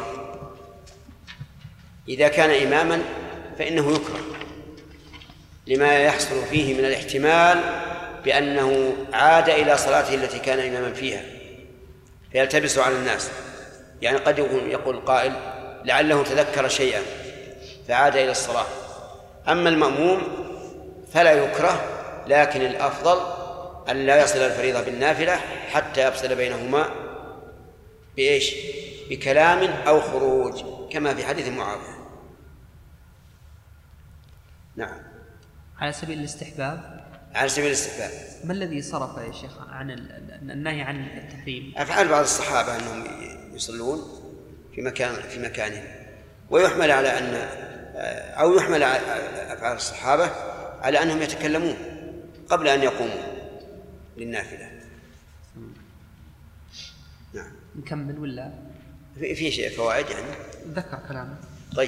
إذا كان إماما فإنه يكره لما يحصل فيه من الاحتمال بأنه عاد إلى صلاته التي كان إماما فيها فيلتبس على الناس. يعني قد يقول قائل لعله تذكر شيئا فعاد إلى الصلاة. أما المأموم فلا يكره، لكن الأفضل أن لا يصل الفريضة بالنافلة حتى يفصل بينهما بإيش؟ بكلام أو خروج، كما في حديث معاوية. نعم. على سبيل الاستحباب. على سبيل الاستحباب. ما الذي صرف يا شيخ عن النهي عن التحريم؟ أفعال بعض الصحابة أنهم يصلون في مكانهم، ويحمل على أن أو يحمل أفعال الصحابة على أنهم يتكلمون قبل أن يقوموا للنافلة. نعم. نكمل ولا في شيء فوائد يعني ذكر كلامه؟ طيب.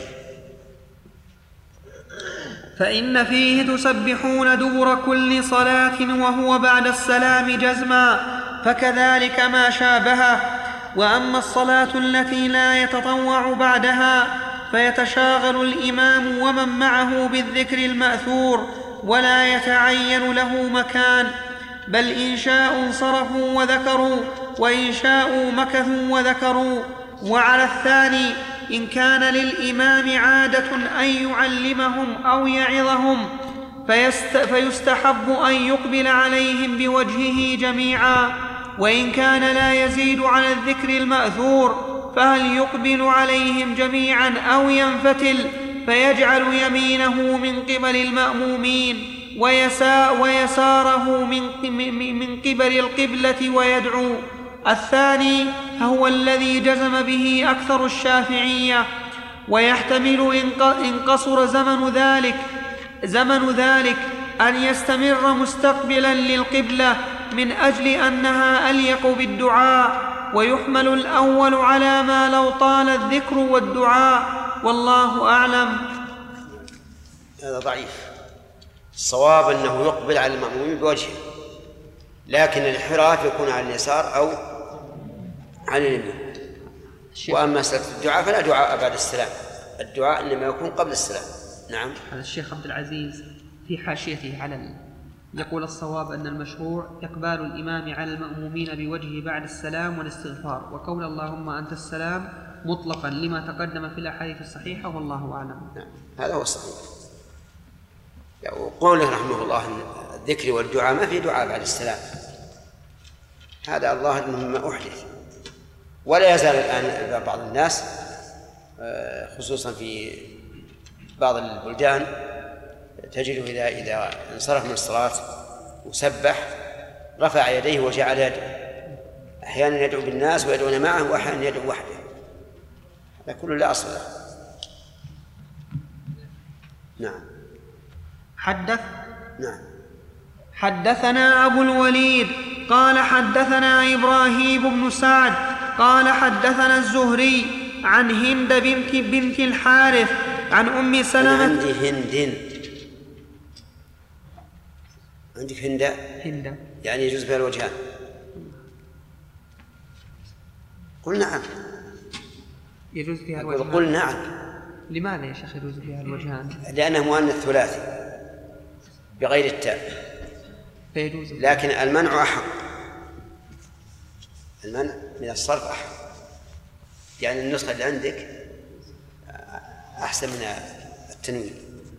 فإن فيه تسبحون دبر كل صلاة وهو بعد السلام جزما، فكذلك ما شابهه. وأما الصلاة التي لا يتطوع بعدها فيتشاغل الإمام ومن معه بالذكر المأثور ولا يتعين له مكان، بل إن شاءوا صرفوا وذكروا وإن شاءوا مكثوا وذكروا. وعلى الثاني إن كان للإمام عادة أن يعلمهم أو يعظهم فيستحب أن يقبل عليهم بوجهه جميعا، وإن كان لا يزيد على الذكر المأثور فهل يقبل عليهم جميعا أو ينفتل فيجعل يمينه من قبل المأمومين ويساره من قبل القبلة ويدعو. الثاني هو الذي جزم به أكثر الشافعية، ويحتمل إن قصر زمن ذلك أن يستمر مستقبلا للقبلة من أجل أنها أليق بالدعاء، ويحمل الأول على ما لو طال الذكر والدعاء، والله أعلم. هذا ضعيف. الصواب أنه يقبل على المأمومين بوجهه، لكن الانحراف يكون على اليسار أو على اليمين. وأما مسألة الدعاء فلا دعاء بعد السلام، الدعاء إنما يكون قبل السلام. نعم. هذا الشيخ عبد العزيز في حاشيته على يقول الصواب أن المشروع إقبال الإمام على المأمومين بوجهه بعد السلام والاستغفار، وقول اللهم أنت السلام مطلقا لما تقدم في الأحاديث الصحيحة، والله أعلم. نعم. هذا هو الصحيح. وقوله رحمه الله أن الذكر والدعاء ما في دعاء بعد السلام، هذا الله مما أحدث، ولا يزال الآن بعض الناس خصوصا في بعض البلدان تجده إذا انصرف من الصلاة وسبح رفع يديه وجعل يدعو، أحيانا يدعو بالناس ويدعون معه، وأحيانا يدعو وحده، هذا كله لا أصل له. نعم. حدثنا أبو الوليد قال حدثنا إبراهيم بن سعد قال حدثنا الزهري عن هند بنت الحارث عن أم سلمة. عندي عندك هند يعني يجوز بها الوجهان. قل نعم. يجوز فيها أقول الوجهان. قل نعم. لماذا يا شيخ يجوز فيها الوجهان؟ لأنه مؤنث ثلاثي بغير التاء، فيجوز. لكن المنع أحق، المنع من الصرف أحق، يعني النسخة اللي عندك أحسن من التنوين.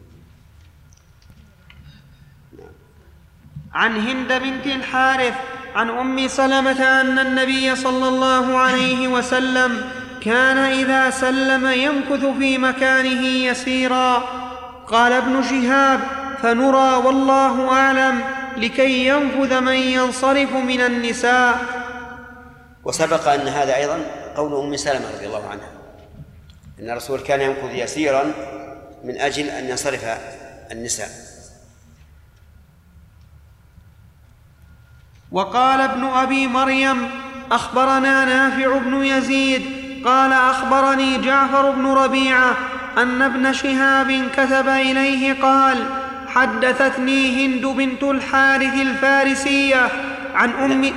عن هند بنت الحارث عن أم سلمة أن النبي صلى الله عليه وسلم كان إذا سلم يمكث في مكانه يسيرا. قال ابن شهاب: فنرى والله أعلم لكي ينفذ من ينصرف من النساء. وسبق أن هذا أيضا قول أم سلمة رضي الله عنها، أن الرسول كان يمكث يسيرا من أجل أن ينصرف النساء. وقال ابن أبي مريم: أخبرنا نافع بن يزيد قال أخبرني جعفر بن ربيعة أن ابن شهاب كتب إليه قال: حدثتني هند بنت الحارث الفارسية عن أم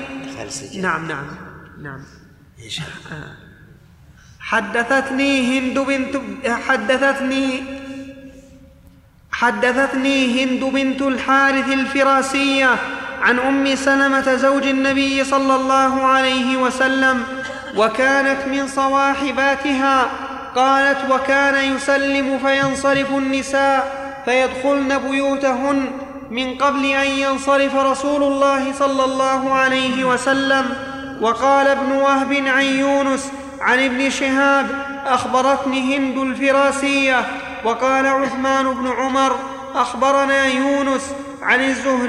حدثتني هند بنت الحارث الفراسية عن أم سلمة زوج النبي صلى الله عليه وسلم، وكانت من صواحباتها. قالت: وكان يسلم فينصرف النساء فيدخلن بيوتهن من قبل أن ينصرف رسول الله صلى الله عليه وسلم. وقال ابن وهب عن يونس عن ابن شهاب: أخبرتني هند الفراسية. وقال عثمان بن عمر: أخبرنا يونس عن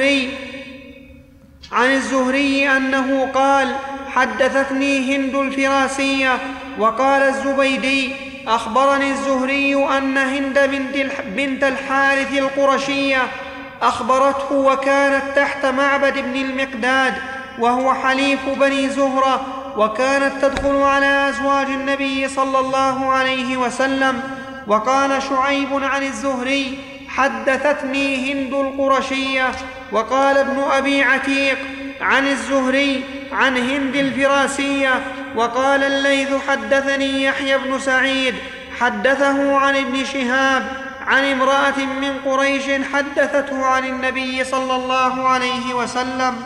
الزهري أنه قال: حدثتني هند الفراسية. وقال الزبيدي: أخبرني الزهري أن هند بنت الحارث القرشية أخبرته، وكانت تحت معبد بن المقداد وهو حليف بني زهرة، وكانت تدخل على أزواج النبي صلى الله عليه وسلم. وقال شعيب عن الزهري: حدثتني هند القرشية. وقال ابن أبي عتيق عن الزهري عن هند الفراسية. وقال الليث: حدثني يحيى بن سعيد حدثه عن ابن شهاب عن امرأة من قريش حدثته عن النبي صلى الله عليه وسلم.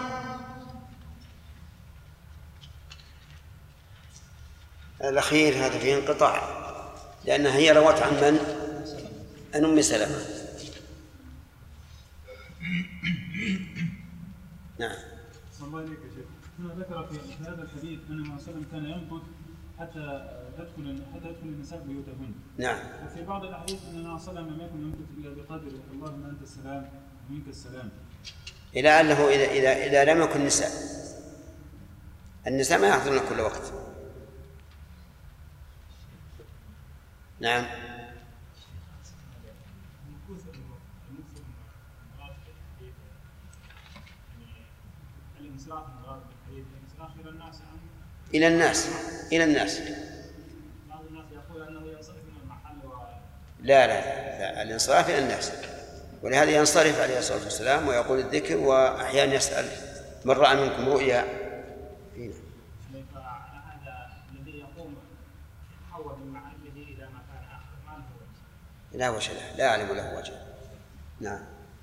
الأخير هذا فيه انقطاع، لأنها هي روت عن من؟ عن أم سلمة. نعم. الله عليك يا شيخ. هنا ذكر في هذا الحديث أن النبي صلى الله عليه وسلم كان يمكث حتى تدخل النساء بيوتهن. نعم. وفي بعض الأحاديث أن النبي صلى الله عليه وسلم لم يكن يمكث إلا بقدر اللهم أنت السلام ومنك السلام. إلى أنه إذا لم يكن النساء ما يحضرن كل وقت. نعم. إلى الناس. بعض الناس يقول أنه ينصرف من المحل لا الانصراف إلى الناس، ولهذا ينصرف عليه الصلاة والسلام ويقول الذكر، وأحيانا يسأل: من رأى منكم رؤيا؟ هذا الذي يقوم يتحول من محله إلى مكان آخر ما له وجه. لا وجه له، لا أعلم له وجه. نعم.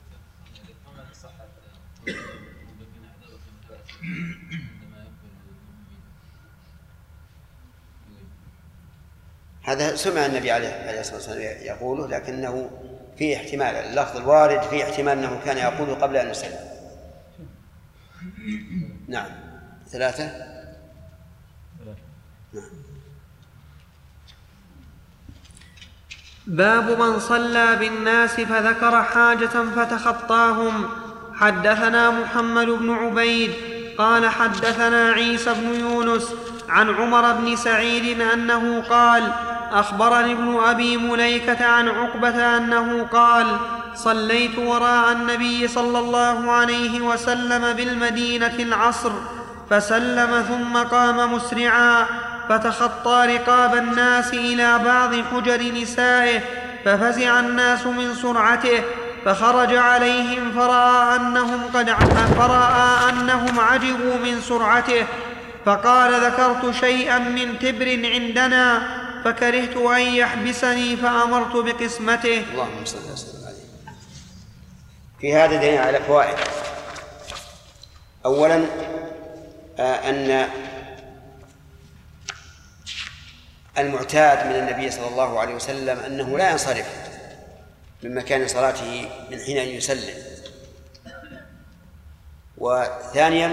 هذا سمع النبي عليه الصلاة والسلام يقوله، لكنه فيه احتمال، اللفظ الوارد فيه احتمال أنه كان يقوله قبل أن يسلم. نعم. 3. نعم. باب من صلى بالناس فذكر حاجة فتخطاهم. حدثنا محمد بن عبيد قال حدثنا عيسى بن يونس عن عمر بن سعيد أنه قال: أخبرني ابن أبي مليكة عن عقبة أنه قال: صليت وراء النبي صلى الله عليه وسلم بالمدينة العصر، فسلم ثم قام مسرعا، فتخطى رقاب الناس إلى بعض حجر نسائه، ففزع الناس من سرعته، فخرج عليهم فرأى أنهم عجبوا من سرعته، فقال: ذكرت شيئا من تبر عندنا فكرهت أن يحبسني فأمرت بقسمته. اللهم صل وسلم عليه. في هذا دليل على فوائد. أولا أن المعتاد من النبي صلى الله عليه وسلم أنه لا ينصرف من مكان صلاته من حين أن يسلم. وثانيا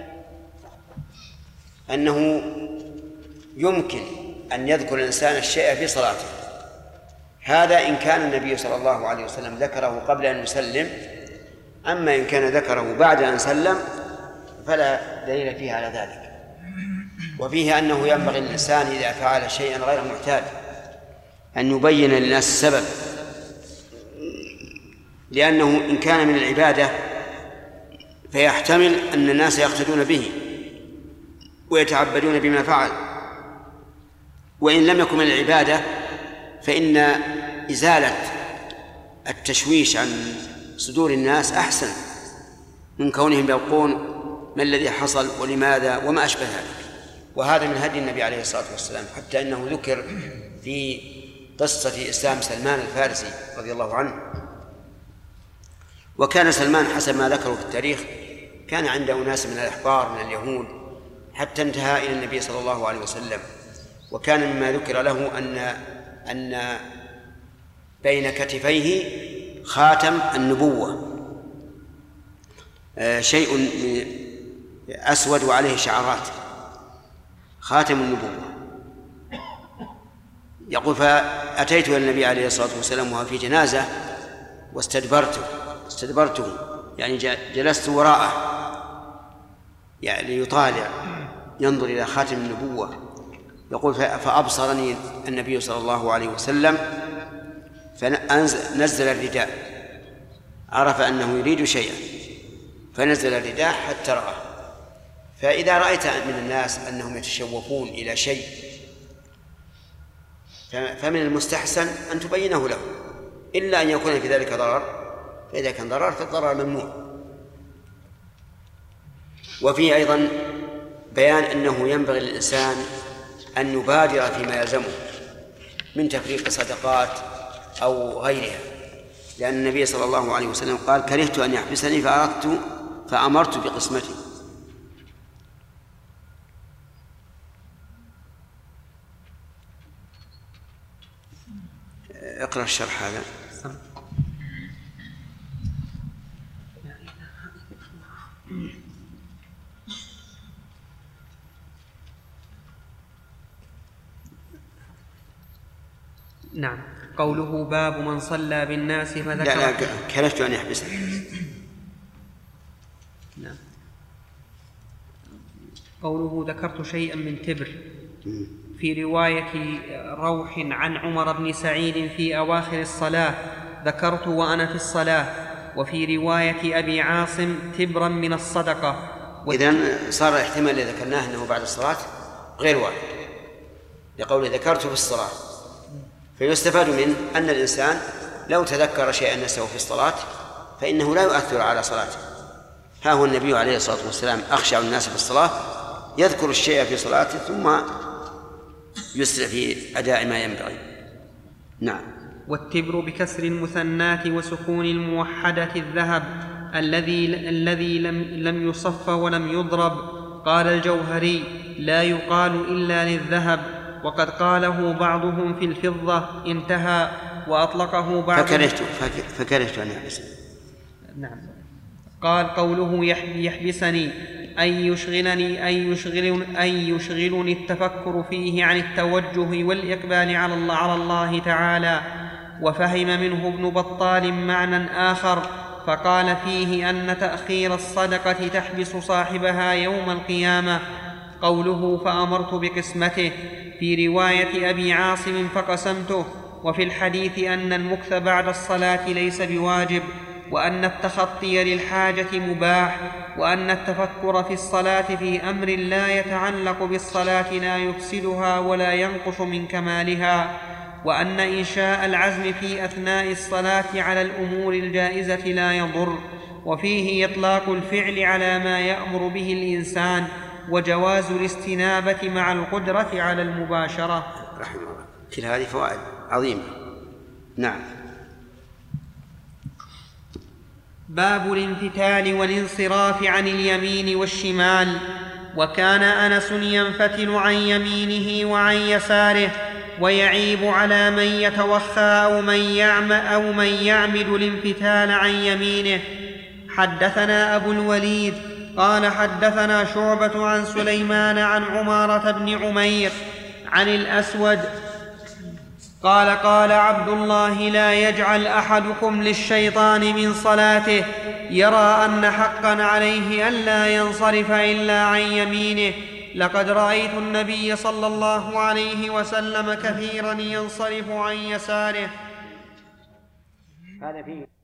أنه يمكن أن يذكر الإنسان الشيء في صلاته، هذا إن كان النبي صلى الله عليه وسلم ذكره قبل أن يسلم. أما إن كان ذكره بعد أن سلم فلا دليل فيه على ذلك. وفيه أنه ينبغي للإنسان إذا فعل شيئا غير معتاد أن يبين للناس السبب، لأنه إن كان من العبادة فيحتمل أن الناس يقتدون به ويتعبدون بما فعل، وإن لم يكن من العبادة فإن إزالة التشويش عن صدور الناس أحسن من كونهم يقولون ما الذي حصل ولماذا وما أشبه ذلك. وهذا من هدي النبي عليه الصلاة والسلام، حتى إنه ذكر في قصة إسلام سلمان الفارسي رضي الله عنه. وكان سلمان حسب ما ذكروا في التاريخ كان عنده أناس من الأحبار من اليهود حتى انتهى إلى النبي صلى الله عليه وسلم. وكان مما ذكر له أن بين كتفيه خاتم النبوة، شيء أسود وعليه شعرات، خاتم النبوة. يقول: فأتيت إلى النبي عليه الصلاة والسلام وهو في جنازة واستدبرته يعني جلست وراءه يعني يطالع ينظر إلى خاتم النبوة. يقول: فأبصرني النبي صلى الله عليه وسلم فنزل الرداء، عرف أنه يريد شيئا فنزل الرداء حتى رآه. فإذا رأيت من الناس أنهم يتشوفون إلى شيء فمن المستحسن أن تبينه له، إلا أن يكون في ذلك ضرر، فإذا كان ضرر فالضرر ممنوع. وفيه أيضا بيان أنه ينبغي للإنسان أن يبادر فيما يلزمه من تفريق صدقات أو غيرها، لأن النبي صلى الله عليه وسلم قال: كرهت أن يحبسني فأمرت بقسمته. اقرأ الشرح هذا. نعم. قوله: باب من صلى بالناس فذكر. لا كرهت أن يحبسني. نعم. قوله: ذكرت شيئا من تبر. في رواية روح عن عمر بن سعيد في أواخر الصلاة: ذكرت وأنا في الصلاة. وفي رواية أبي عاصم: تبرا من الصدقة. إذن صار الاحتمال اللي ذكرناه أنه بعد الصلاة غير واحد، لقوله ذكرت في الصلاة. فيستفاد منه أن الإنسان لو تذكر شيئا نسيه في الصلاة فإنه لا يؤثر على صلاته. ها هو النبي عليه الصلاة والسلام أخشع الناس في الصلاة، يذكر الشيء في صلاته ثم يسرع في أداء ما ينبغي. نعم. والتبر بكسر المثنات وسكون الموحدة الذهب الذي لم يصف ولم يضرب. قال الجوهري: لا يقال إلا للذهب، وقد قاله بعضهم في الفضة. انتهى. وأطلقه بعضهم فكرهت أن يحبسني. نعم. قال: قوله يحبسني أن يشغلني التفكر فيه عن التوجه والإقبال على الله تعالى. وفهم منه ابن بطال معنى آخر فقال فيه أن تأخير الصدقة تحبس صاحبها يوم القيامة. قوله: فأمرت بقسمته في رواية أبي عاصم: فقسمته. وفي الحديث أن المكث بعد الصلاة ليس بواجب، وأن التخطي للحاجة مباح، وأن التفكر في الصلاة في أمر لا يتعلق بالصلاة لا يفسدها ولا ينقص من كمالها، وأن إنشاء العزم في أثناء الصلاة على الأمور الجائزة لا يضر. وفيه إطلاق الفعل على ما يأمر به الإنسان، وجواز الاستنابة مع القدرة على المباشرة. رحمه الله. كل هذه فوائد عظيمة. نعم. باب الانفتال والانصراف عن اليمين والشمال. وكان أنس ينفتل عن يمينه وعن يساره ويعيب على من يتوخى أو من يعمد الانفتال عن يمينه. حدثنا أبو الوليد قال حدثنا شعبة عن سليمان عن عمارة بن عمير عن الأسود قال قال عبد الله لا يجعل أحدكم للشيطان من صلاته يرى أن حقا عليه ألا ينصرف إلا عن يمينه. لقد رأيت النبي صلى الله عليه وسلم كثيرا ينصرف عن يساره. هذا فيه